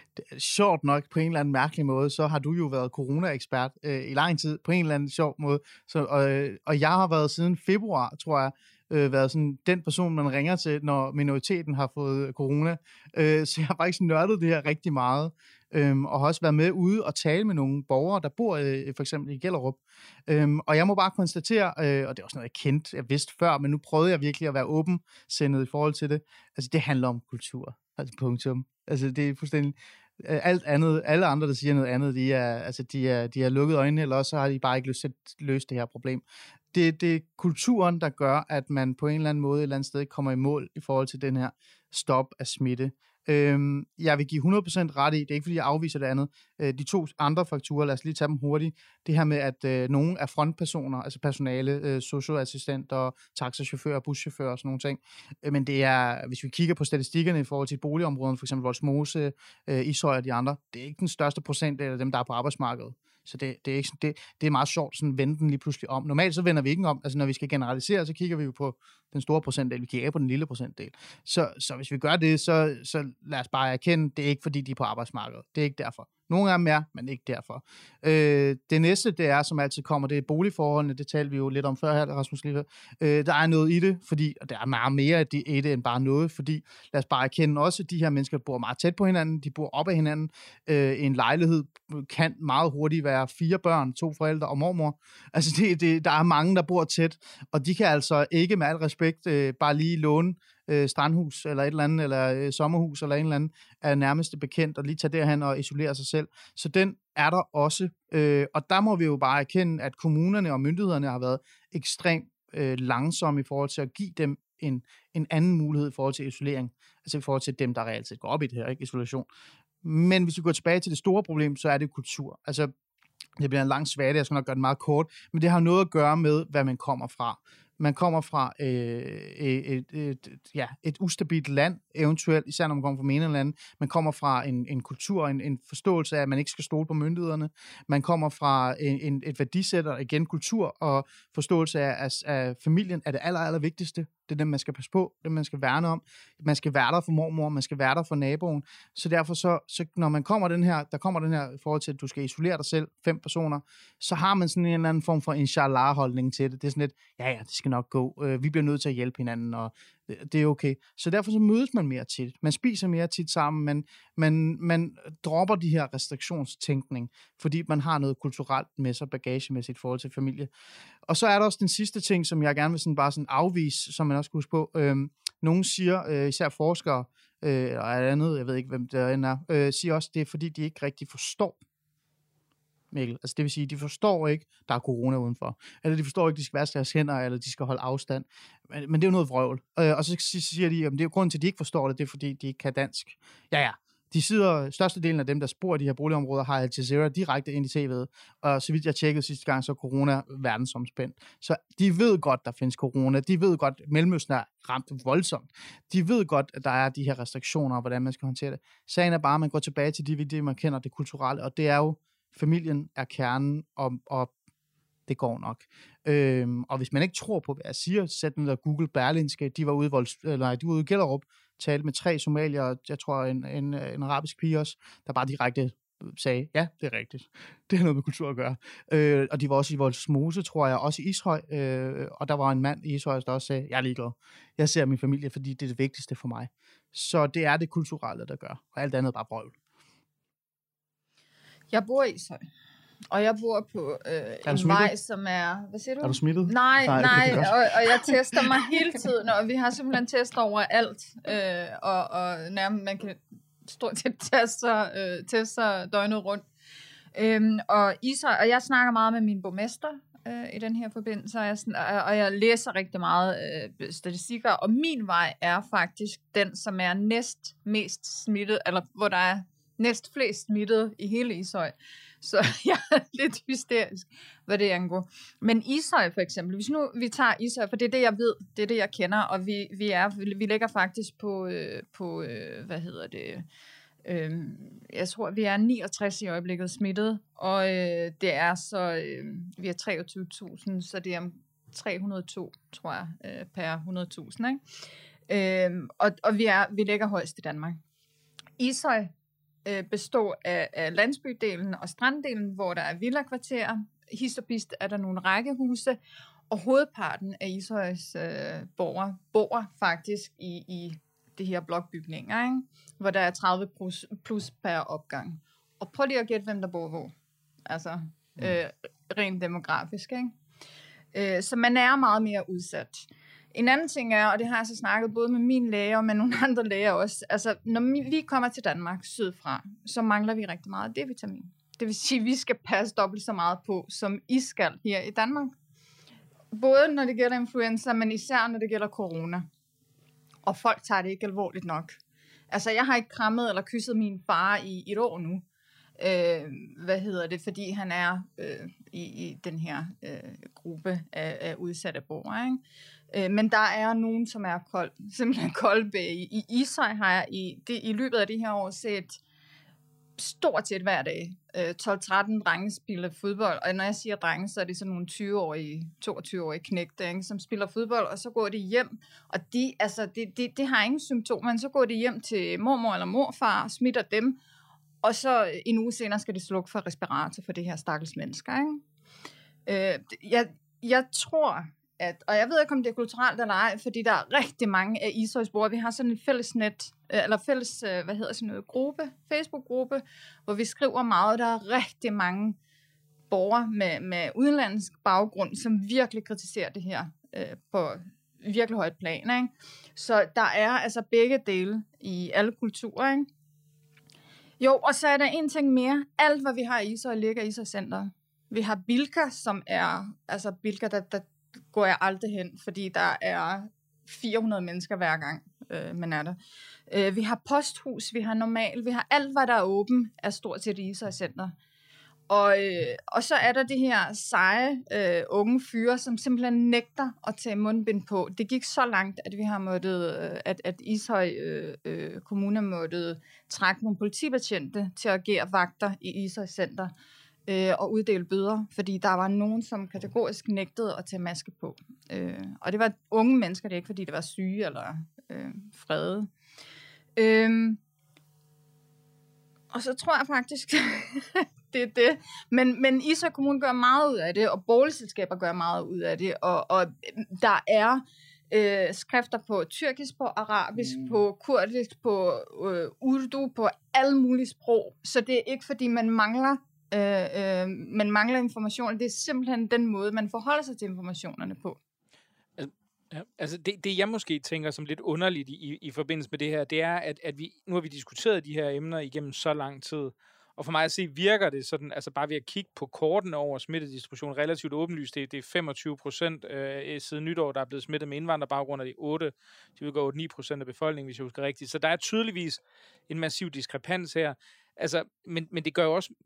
sjovt nok på en eller anden mærkelig måde, så har du jo været corona-ekspert øh, i lang tid, på en eller anden sjov måde. Så, og, og jeg har været siden februar, tror jeg, øh, været sådan den person, man ringer til, når minoriteten har fået corona. Øh, så jeg har faktisk nørdet det her rigtig meget, øh, og har også været med ude og tale med nogle borgere, der bor øh, for eksempel i Gellerup. Øh, og jeg må bare konstatere, øh, og det er også noget, jeg kendte, jeg vidste før, men nu prøvede jeg virkelig at være åbensindet i forhold til det. Altså, det handler om kultur. Altså, punktum. Altså, det er fuldstændig alt andet, alle andre, der siger noget andet, de er, altså, de er, de er lukket øjnene, eller også har de bare ikke lyst til at løse det her problem. Det, det er kulturen, der gør, at man på en eller anden måde et eller andet sted kommer i mål i forhold til den her stop af smitte. Øhm, jeg vil give hundrede procent ret i, det er ikke fordi jeg afviser det andet, øh, de to andre faktorer, lad os lige tage dem hurtigt, det her med, at øh, nogle af frontpersoner, altså personale, øh, socioassistenter, taxachauffører, buschauffører og sådan nogle ting, øh, men det er, hvis vi kigger på statistikkerne i forhold til boligområderne, for eksempel Vollsmose, øh, Ishøj og de andre, det er ikke den største procentdel af dem, der er på arbejdsmarkedet. Så det, det, er ikke, det, det er meget sjovt sådan at vende den lige pludselig om. Normalt så vender vi ikke om, altså når vi skal generalisere, så kigger vi jo på den store procentdel, vi kigger på den lille procentdel. Så, så hvis vi gør det, så, så lad os bare erkende, det er ikke fordi, de er på arbejdsmarkedet. Det er ikke derfor. Nogle af dem er, men ikke derfor. Øh, det næste, det er, som altid kommer, det er boligforholdene. Det talte vi jo lidt om før her, Rasmus Lige. Øh, der er noget i det, fordi, og der er meget mere i det end bare noget, fordi lad os bare erkende også, at de her mennesker bor meget tæt på hinanden, de bor op ad hinanden. Øh, en lejlighed kan meget hurtigt være fire børn, to forældre og mormor. Altså, det, det, der er mange, der bor tæt, og de kan altså ikke med al respekt øh, bare lige låne Øh, strandhus eller et eller andet, eller øh, sommerhus eller en eller anden, er nærmeste bekendt, og lige tage derhen og isolere sig selv. Så den er der også. Øh, og der må vi jo bare erkende, at kommunerne og myndighederne har været ekstremt øh, langsomme i forhold til at give dem en, en anden mulighed i forhold til isolering. Altså i forhold til dem, der reelt set går op i det her, ikke isolation. Men hvis vi går tilbage til det store problem, så er det kultur. Altså, det bliver en lang svage, jeg skal nok gøre det meget kort, men det har noget at gøre med, hvad man kommer fra. Man kommer fra øh, et, et, et, ja, et ustabilt land, eventuelt, især når man kommer fra menige lande. Man kommer fra en, en kultur, en, en forståelse af, at man ikke skal stole på myndighederne. Man kommer fra en, en, et værdisæt, og igen kultur og forståelse af, at, at familien er det aller, aller vigtigste. Det er dem, man skal passe på, det man skal værne om. Man skal være der for mormor, man skal være der for naboen. Så derfor, så, så når man kommer den her, der kommer den her i forhold til, at du skal isolere dig selv, fem personer, så har man sådan en eller anden form for inshallah-holdning til det. Det er sådan lidt, ja ja, det skal nok gå. Vi bliver nødt til at hjælpe hinanden, og det er okay. Så derfor så mødes man mere tit. Man spiser mere tit sammen, men man, man dropper de her restriktionstænkning, fordi man har noget kulturelt med sig, bagagemæssigt i forhold til familie. Og så er der også den sidste ting, som jeg gerne vil sådan bare sådan afvise, som man også skal huske på. Øhm, nogle siger, øh, især forskere, øh, eller andet, jeg ved ikke, hvem det er, øh, siger også, det er fordi, de ikke rigtig forstår, Mikkel. Altså det vil sige, de forstår ikke, der er corona udenfor. Eller de forstår ikke, de skal vaske deres hænder, eller de skal holde afstand. Men, men det er jo noget vrøvl. Øh, og så siger de, at det er jo grunden til, at de ikke forstår det, det er fordi, de ikke kan dansk. Ja, ja. De sidder, størstedelen af dem, der bor i de her boligområder, har Al Jazeera direkte ind i T V'et. Og så vidt jeg tjekkede sidste gang, så er corona verdensomspændt. Så de ved godt, der findes corona. De ved godt, at Mellemøsten er ramt voldsomt. De ved godt, at der er de her restriktioner, og hvordan man skal håndtere det. Sagen er bare, at man går tilbage til de videoer, man kender, det kulturelle, og det er jo, familien er kernen, og, og det går nok. Øhm, og hvis man ikke tror på, hvad jeg siger, sæt den der Google Berlingske, de var ude i, Volds, eller, de var ude i Gellerup, talte med tre somalier, og jeg tror en, en, en arabisk pige også, der bare direkte sagde, ja, det er rigtigt. Det har noget med kultur at gøre. Øh, og de var også i Vollsmose, tror jeg, også i Ishøj, øh, og der var en mand i Ishøj, der også sagde, jeg er ligeglad. Jeg ser min familie, fordi det er det vigtigste for mig. Så det er det kulturelle, der gør, og alt andet er bare brøl. Jeg bor i Ishøj, og jeg bor på øh, en smittet? vej, som er... Hvad siger du? Er du smittet? Nej, Nej, nej, okay, og, og jeg tester mig hele tiden, og vi har simpelthen tester over alt, øh, og, og nærmest man kan stort set teste sig, øh, teste sig døgnet rundt. Øhm, og, Ishøj, og jeg snakker meget med min borgmester øh, i den her forbindelse, og jeg, og jeg læser rigtig meget øh, statistikker, og min vej er faktisk den, som er næst mest smittet, eller hvor der er næst flest smittede i hele Ishøj. Så jeg er lidt hysterisk, hvad det angår. Men Ishøj for eksempel, hvis nu vi tager Ishøj, for det er det, jeg ved, det er det, jeg kender, og vi, vi, er, vi ligger faktisk på, øh, på øh, hvad hedder det, øh, jeg tror, vi er niogtres i øjeblikket smittet, og øh, det er så, øh, vi er treogtyve tusind, så det er tre hundrede og to, tror jeg, øh, per hundrede tusind, ikke? Øh, og og vi, er, vi ligger højst i Danmark. Ishøj består af, af landsbydelen og stranddelen, hvor der er villakvarterer. Hist og pist er der nogle rækkehuse, og hovedparten af Ishøjs øh, borgere bor faktisk i, i det her blokbygninger, ikke? Hvor der er tredive plus, plus per opgang. Og prøv lige at gætte, hvem der bor hvor. Altså, øh, rent demografisk, ikke? Øh, så man er meget mere udsat. En anden ting er, og det har jeg så snakket både med min læge og med nogle andre læger også, altså når vi kommer til Danmark sydfra, så mangler vi rigtig meget D-vitamin. Det vil sige, at vi skal passe dobbelt så meget på, som I skal her i Danmark. Både når det gælder influenza, men især når det gælder corona. Og folk tager det ikke alvorligt nok. Altså jeg har ikke krammet eller kysset min far i et år nu. Øh, hvad hedder det, fordi han er øh, i, i den her øh, gruppe af, af udsatte borgere, ikke? Øh, men der er nogen, som er kold, simpelthen koldbæg. I Ishøj har jeg i, det, i løbet af det her år set stort set hver dag øh, tolv tretten drenge spiller fodbold, og når jeg siger drenge, så er det sådan nogle tyve-årige, toogtyve-årige knægte, ikke, som spiller fodbold, og så går de hjem, og de, altså, det, det, det har ingen symptomer, men så går de hjem til mormor eller morfar, smitter dem, og så en uge senere skal de slukke for respirator for det her stakkels mennesker, ikke? Øh, jeg, jeg tror, at, og jeg ved ikke, om det er kulturelt eller ej, fordi der er rigtig mange af Ishøjs borgere. Vi har sådan en fælles net, eller fælles, hvad hedder sådan noget, gruppe, Facebook-gruppe, hvor vi skriver meget. Der er rigtig mange borgere med, med udenlandsk baggrund, som virkelig kritiserer det her øh, på virkelig højt plan, ikke? Så der er altså begge dele i alle kulturer, ikke? Jo, og så er der en ting mere. Alt, hvad vi har i Ishøj, ligger i Ishøj Center. Vi har Bilka, som er, altså Bilka, der, der går jeg aldrig hen, fordi der er fire hundrede mennesker hver gang, øh, man er der. Øh, vi har posthus, vi har normal, vi har alt, hvad der er åben, er stort set i Ishøj Center. Og, øh, og så er der det her seje øh, unge fyre, som simpelthen nægter at tage mundbind på. Det gik så langt, at vi har måttet, øh, at, at Ishøj øh, øh, Kommune måtte trække nogle politibetjente til at agere vagter i Ishøj Center øh, og uddele bøder, fordi der var nogen, som kategorisk nægtede at tage maske på. Øh, og det var unge mennesker, det er ikke fordi, det var syge eller øh, frede. Øh, og så tror jeg faktisk... det er det. Men, men Ishøj Kommune gør meget ud af det, og boligselskaber gør meget ud af det, og, og der er øh, skrifter på tyrkisk, på arabisk, mm. på kurdisk, på øh, urdu, på alle mulige sprog. Så det er ikke fordi, man mangler, øh, øh, man mangler information. Det er simpelthen den måde, man forholder sig til informationerne på. Ja, altså det, det, jeg måske tænker som lidt underligt i, i forbindelse med det her, det er, at, at vi, nu har vi diskuteret de her emner igennem så lang tid, og for mig at se, virker det sådan, altså bare ved at kigge på kortene over smittedistribution, relativt åbenlyst, det, det er femogtyve procent øh, siden nytår, der er blevet smittet med indvandrerbaggrund, og det er otte, de udgår otte til ni procent af befolkningen, hvis jeg husker rigtigt. Så der er tydeligvis en massiv diskrepans her. Altså, men, men det gør jo også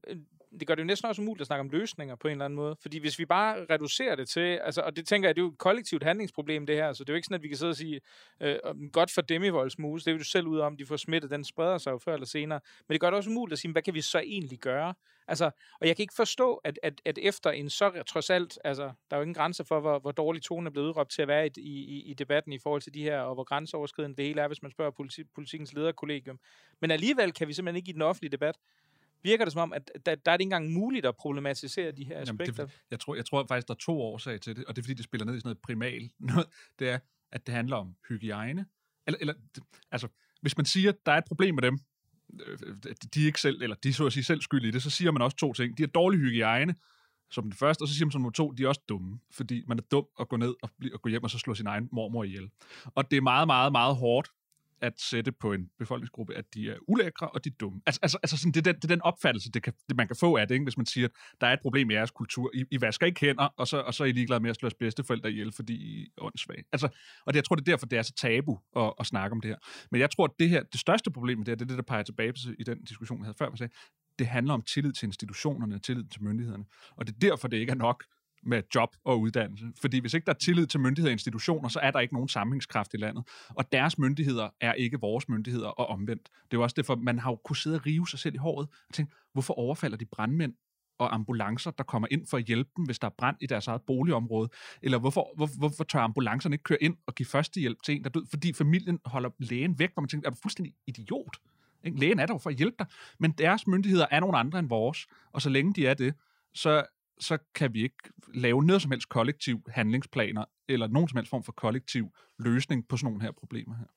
det gør det jo næsten også umuligt at snakke om løsninger på en eller anden måde. Fordi hvis vi bare reducerer det til, altså, og det tænker jeg, det er jo et kollektivt handlingsproblem, det her, så det er jo ikke sådan, at vi kan sidde og sige, øh, godt for dem i Vollsmose, det er jo selv ud om, de får smittet, den spreder sig jo før eller senere. Men det gør det også umuligt at sige, hvad kan vi så egentlig gøre? Altså, og jeg kan ikke forstå, at, at, at efter en så trods alt, altså, der er jo ingen grænser for, hvor, hvor dårlig tonen er blevet udråbt til at være i, i, i debatten i forhold til de her, og hvor grænseoverskridende det hele er, hvis man spørger politi, politikens lederkollegium. Men alligevel kan vi simpelthen ikke i den offentlige debat, virker det som om, at der, der er det ikke engang muligt at problematisere de her aspekter? Jamen, det, jeg, tror, jeg tror faktisk, der er to årsager til det, og det er fordi, det spiller ned i sådan noget primal. Noget, det er, at det handler om hygiejne. Eller, eller altså, hvis man siger, at der er et problem med dem, de er ikke selv, eller de er så at sige selv skyld i det, så siger man også to ting. De har dårlig hygiejne, som den første, og så siger man som nummer to, de er også dumme, fordi man er dum at gå ned og, blive, og gå hjem og så slå sin egen mormor ihjel. Og det er meget, meget, meget hårdt at sætte på en befolkningsgruppe, at de er ulækre, og de er dumme. Altså, altså, altså sådan, det, er den, det er den opfattelse, det kan, det man kan få af det, ikke? Hvis man siger, at der er et problem i jeres kultur. I, I vasker ikke hænder, og så, og så er I ligeglade med at slå jeres bedsteforældre ihjel, fordi I er åndssvage. Altså, og det, jeg tror, det er derfor, det er så tabu at, at snakke om det her. Men jeg tror, at det her, det største problem med det her, det er det, der peger tilbage i den diskussion, jeg havde før, sagde, det handler om tillid til institutionerne, tillid til myndighederne. Og det er derfor, det ikke er nok med job og uddannelse. Fordi hvis ikke der er tillid til myndigheder og institutioner, så er der ikke nogen sammenhængskraft i landet. Og deres myndigheder er ikke vores myndigheder og omvendt. Det er jo også derfor, man har jo kunnet sidde og rive sig selv i håret og tænke, hvorfor overfalder de brandmænd og ambulancer, der kommer ind for at hjælpe dem, hvis der er brand i deres eget boligområde? Eller hvorfor, hvor, hvorfor tør ambulancerne ikke køre ind og give førstehjælp til en, der død? Fordi familien holder lægen væk, hvor man tænker, er du fuldstændig idiot? Lægen er der for at hjælpe dig, men deres myndigheder er nogle andre end vores, og så længe de er det, så så kan vi ikke lave noget som helst kollektiv handlingsplaner, eller nogen som helst form for kollektiv løsning på sådan nogle her problemer her.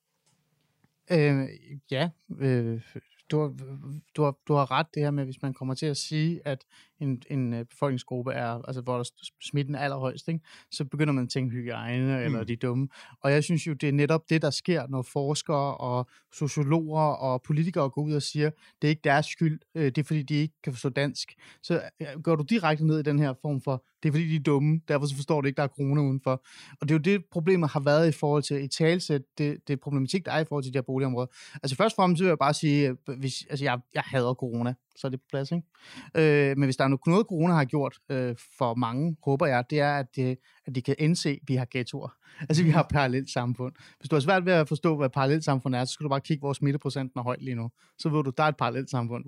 Øh, ja, øh, du, har, du, har, du har ret det her med, hvis man kommer til at sige, at en, en befolkningsgruppe er, altså hvor der smitten er allerhøjst, ikke? Så begynder man at tænke hygiejne eller mm. de dumme. Og jeg synes jo, det er netop det, der sker, når forskere og sociologer og politikere går ud og siger, det er ikke deres skyld, det er fordi, de ikke kan forstå dansk. Så går du direkte ned i den her form for, det er fordi, de er dumme, derfor så forstår du ikke, der er corona udenfor. Og det er jo det, problemet har været i forhold til i talsæt, det, det problematik, der er i forhold til de her boligområder. Altså først og fremmest vil jeg bare sige, hvis, altså jeg, jeg hader corona, så er det på plads, ikke? Øh, men hvis der er noget, corona har gjort øh, for mange, håber jeg, det er, at, det, at de kan indse, at vi har ghettoer. Altså, vi har parallelt samfund. Hvis du har svært ved at forstå, hvad parallelt samfund er, så skal du bare kigge, hvor smitteprocenten er højt lige nu. Så ved du, der er et parallelt samfund.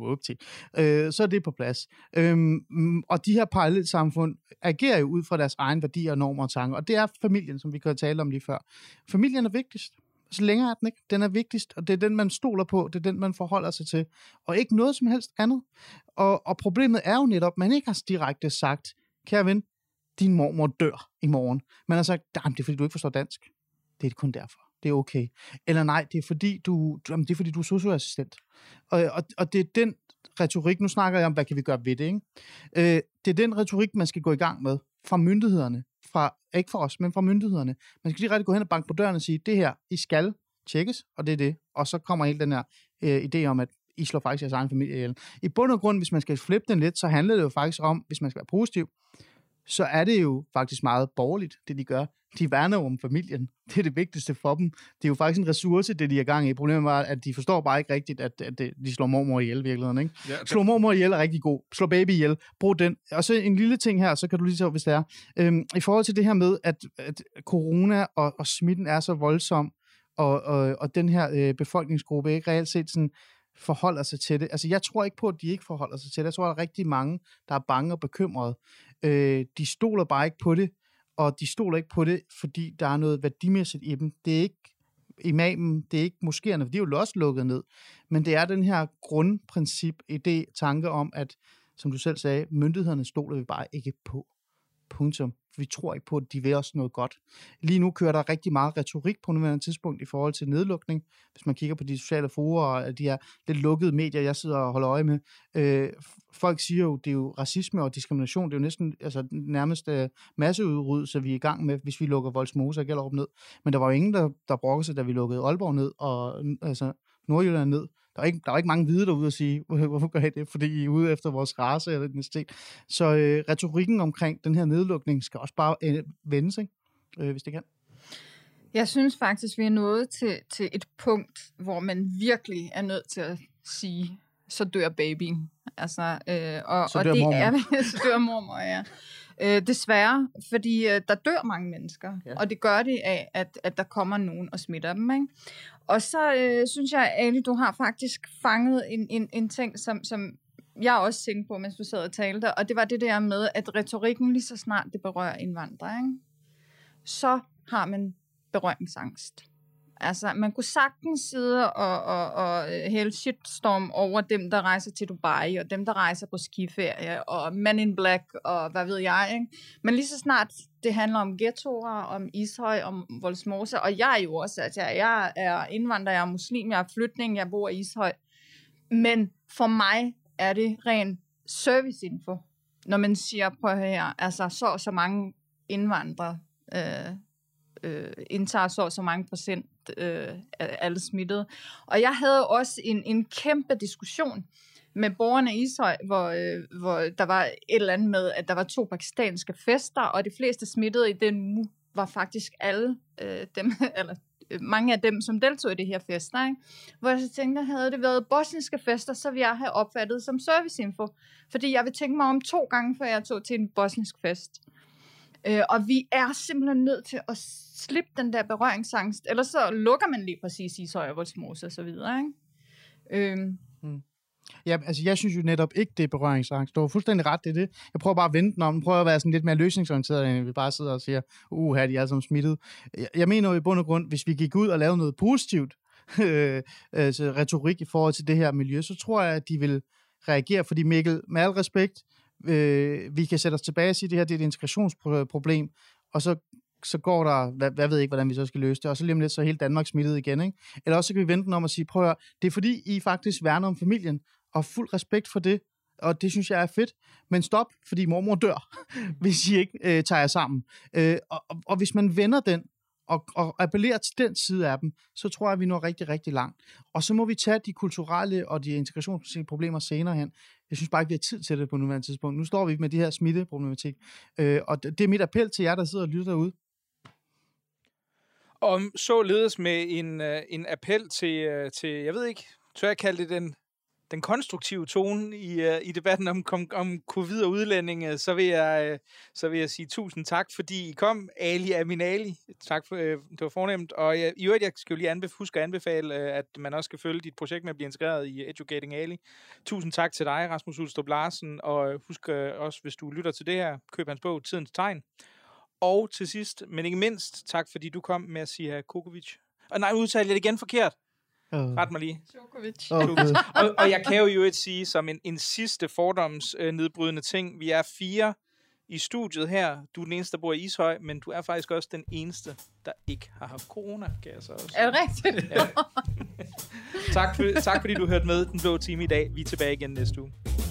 Øh, så er det på plads. Øh, og de her parallelt samfund agerer jo ud fra deres egen værdier, normer og tanker. Og det er familien, som vi kan tale om lige før. Familien er vigtigst. Så længere er den ikke. Den er vigtigst, og det er den, man stoler på. Det er den, man forholder sig til. Og ikke noget som helst andet. Og, og problemet er jo netop, at man ikke har direkte sagt, kære ven, din mormor dør i morgen. Man har sagt, det er fordi, du ikke forstår dansk. Det er kun derfor. Det er okay. Eller nej, det er fordi, du, det er, fordi, du er socioassistent. Og, og, og det er den retorik, nu snakker jeg om, hvad kan vi gøre ved det, ikke? Øh, det er den retorik, man skal gå i gang med fra myndighederne. Fra, ikke fra os, men fra myndighederne. Man skal lige rigtig gå hen og banke på døren og sige, det her, I skal tjekkes, og det er det. Og så kommer hele den her øh, idé om, at I slår faktisk jeres egen familie ihjel. I bund og grund, hvis man skal flippe den lidt, så handler det jo faktisk om, hvis man skal være positiv, så er det jo faktisk meget borgerligt, det de gør. De værner om familien. Det er det vigtigste for dem. Det er jo faktisk en ressource, det de er gang i. Problemet var, at de forstår bare ikke rigtigt, at, at de slår mormor ihjel i virkeligheden. Ikke? Ja, okay. Slå mormor ihjel er rigtig god. Slå baby ihjel. Brug den. Og så en lille ting her, så kan du lige se, hvis det er. Øhm, I forhold til det her med, at, at corona og, og smitten er så voldsom, og, og, og den her øh, befolkningsgruppe ikke reelt set sådan forholder sig til det. Altså, jeg tror ikke på, at de ikke forholder sig til det. Jeg tror, at der er rigtig mange, der er bange og bekymrede. Øh, de stoler bare ikke på det, og de stoler ikke på det, fordi der er noget værdimæssigt i dem. Det er ikke imamen, det er ikke moskéerne, for de er jo også lukket ned. Men det er den her grundprincip, idé, tanke om, at, som du selv sagde, myndighederne stoler vi bare ikke på. Punktum. Vi tror ikke på, at de vil os noget godt. Lige nu kører der rigtig meget retorik på nuværende tidspunkt i forhold til nedlukning. Hvis man kigger på de sociale forer og de her lidt lukkede medier, jeg sidder og holder øje med. Øh, folk siger jo, det er jo racisme og diskrimination. Det er jo næsten altså, nærmest uh, masseudryddelse, vi er i gang med, hvis vi lukker Vollsmose og Gellerup ned. Men der var jo ingen, der, der brokkede sig, da vi lukkede Aalborg ned og altså, Nordjylland ned. Der var ikke, der var ikke mange hvide derude at sige, hvorfor gør I det? Fordi I er ude efter vores race eller etnicitet. Så øh, retorikken omkring den her nedlukning skal også bare øh, vendes, ikke? Øh, hvis det kan. Jeg synes faktisk, vi er nået til, til et punkt, hvor man virkelig er nødt til at sige så dør babyen. Altså, øh, og, Så og dør det mormor. er, så dør mormor, ja. Øh, desværre, fordi øh, der dør mange mennesker, Ja. og det gør det af, at, at der kommer nogen og smitter dem, ikke? Og så øh, synes jeg, Ali, du har faktisk fanget en, en, en ting, som, som jeg også tænkte på, mens du sad og talte, og det var det der med, at retorikken lige så snart det berører indvandrere, ikke? Så har man berøringsangst. Altså, man kunne sagtens sidde og, og, og hælde shitstorm over dem, der rejser til Dubai, og dem, der rejser på skiferie, og Men in Black, og hvad ved jeg, ikke? Men lige så snart det handler om ghettoer, om Ishøj, om Vollsmose, og jeg er jo også, altså, jeg er indvandrer, jeg er muslim, jeg er flytning, jeg bor i Ishøj. Men for mig er det ren serviceinfo, når man siger på her, altså så og så mange indvandrere, øh, øh, indtager så og så mange procent øh, af alle smittede. Og jeg havde også en, en kæmpe diskussion med borgerne i Ishøj, hvor, øh, hvor der var et eller andet med, at der var to pakistanske fester, og de fleste smittede i den uge var faktisk alle øh, dem, eller mange af dem, som deltog i det her fester, ikke? Hvor jeg så tænkte, havde det været bosniske fester, så ville jeg have opfattet som serviceinfo. Fordi jeg vil tænke mig om to gange, før jeg tog til en bosnisk fest. Øh, og vi er simpelthen nødt til at slippe den der berøringsangst, ellers så lukker man lige præcis Ishøj og Vollsmose og så videre, ikke? Øh, Ja, altså jeg synes jo netop ikke, det er berøringsangst. Du har fuldstændig ret, det er det. Jeg prøver bare at vente den om. Jeg prøver at være sådan lidt mere løsningsorienteret, end vi bare sidder og siger, uh, her de er alle sammen smittet. Jeg, jeg mener jo i bund og grund, hvis vi gik ud og lavede noget positivt, øh, altså retorik i forhold til det her miljø, så tror jeg, at de vil reagere. Fordi Mikkel, med al respekt, øh, vi kan sætte os tilbage og sige, at det her det er et integrationsproblem, og så så går der, hvad, hvad ved ikke, hvordan vi så skal løse det, og så lige om lidt, så er hele Danmark smittet igen, ikke? Eller også så kan vi vente den om og sige, prøv at høre, det er fordi, I faktisk værner om familien, og fuld respekt for det, og det synes jeg er fedt, men stop, fordi mormor dør, hvis I ikke øh, tager jer sammen. Øh, og, og, og hvis man vender den, og, og appellerer til den side af dem, så tror jeg, at vi når rigtig, rigtig langt. Og så må vi tage de kulturelle og de integrationsmæssige problemer senere hen. Jeg synes bare ikke, vi har tid til det på nuværende tidspunkt. Nu står vi med de her smitteproblematik, øh, og det er mit appel til jer, der sidder og lytter derude. Og således med en, en appel til, til, jeg ved ikke, tør jeg kalde det den, den konstruktive tone i, i debatten om, om, om covid og udlændinge, så vil, jeg, så vil jeg sige tusind tak, fordi I kom, Ali Aminali. Tak for, det var fornemt. Og jeg, i øvrigt, jeg skal jo lige anbef- huske at anbefale, at man også skal følge dit projekt med at blive integreret i Educating Ali. Tusind tak til dig, Rasmus Ulstrup Larsen, og husk også, hvis du lytter til det her, køb hans bog, Tidens Tegn. Og til sidst, men ikke mindst, tak fordi du kom med at sige Kukovic. Og nej, udtalte jeg det igen forkert. Uh. Ret mig lige. Djokovic. Okay. og, og jeg kan jo jo et sige som en, en sidste fordomsnedbrydende ting. Vi er fire i studiet her. Du er den eneste, der bor i Ishøj, men du er faktisk også den eneste, der ikke har haft corona, kan jeg så også sige. Er det rigtigt? Ja. tak, for, tak fordi du hørte med Den Blå Time i dag. Vi er tilbage igen næste uge.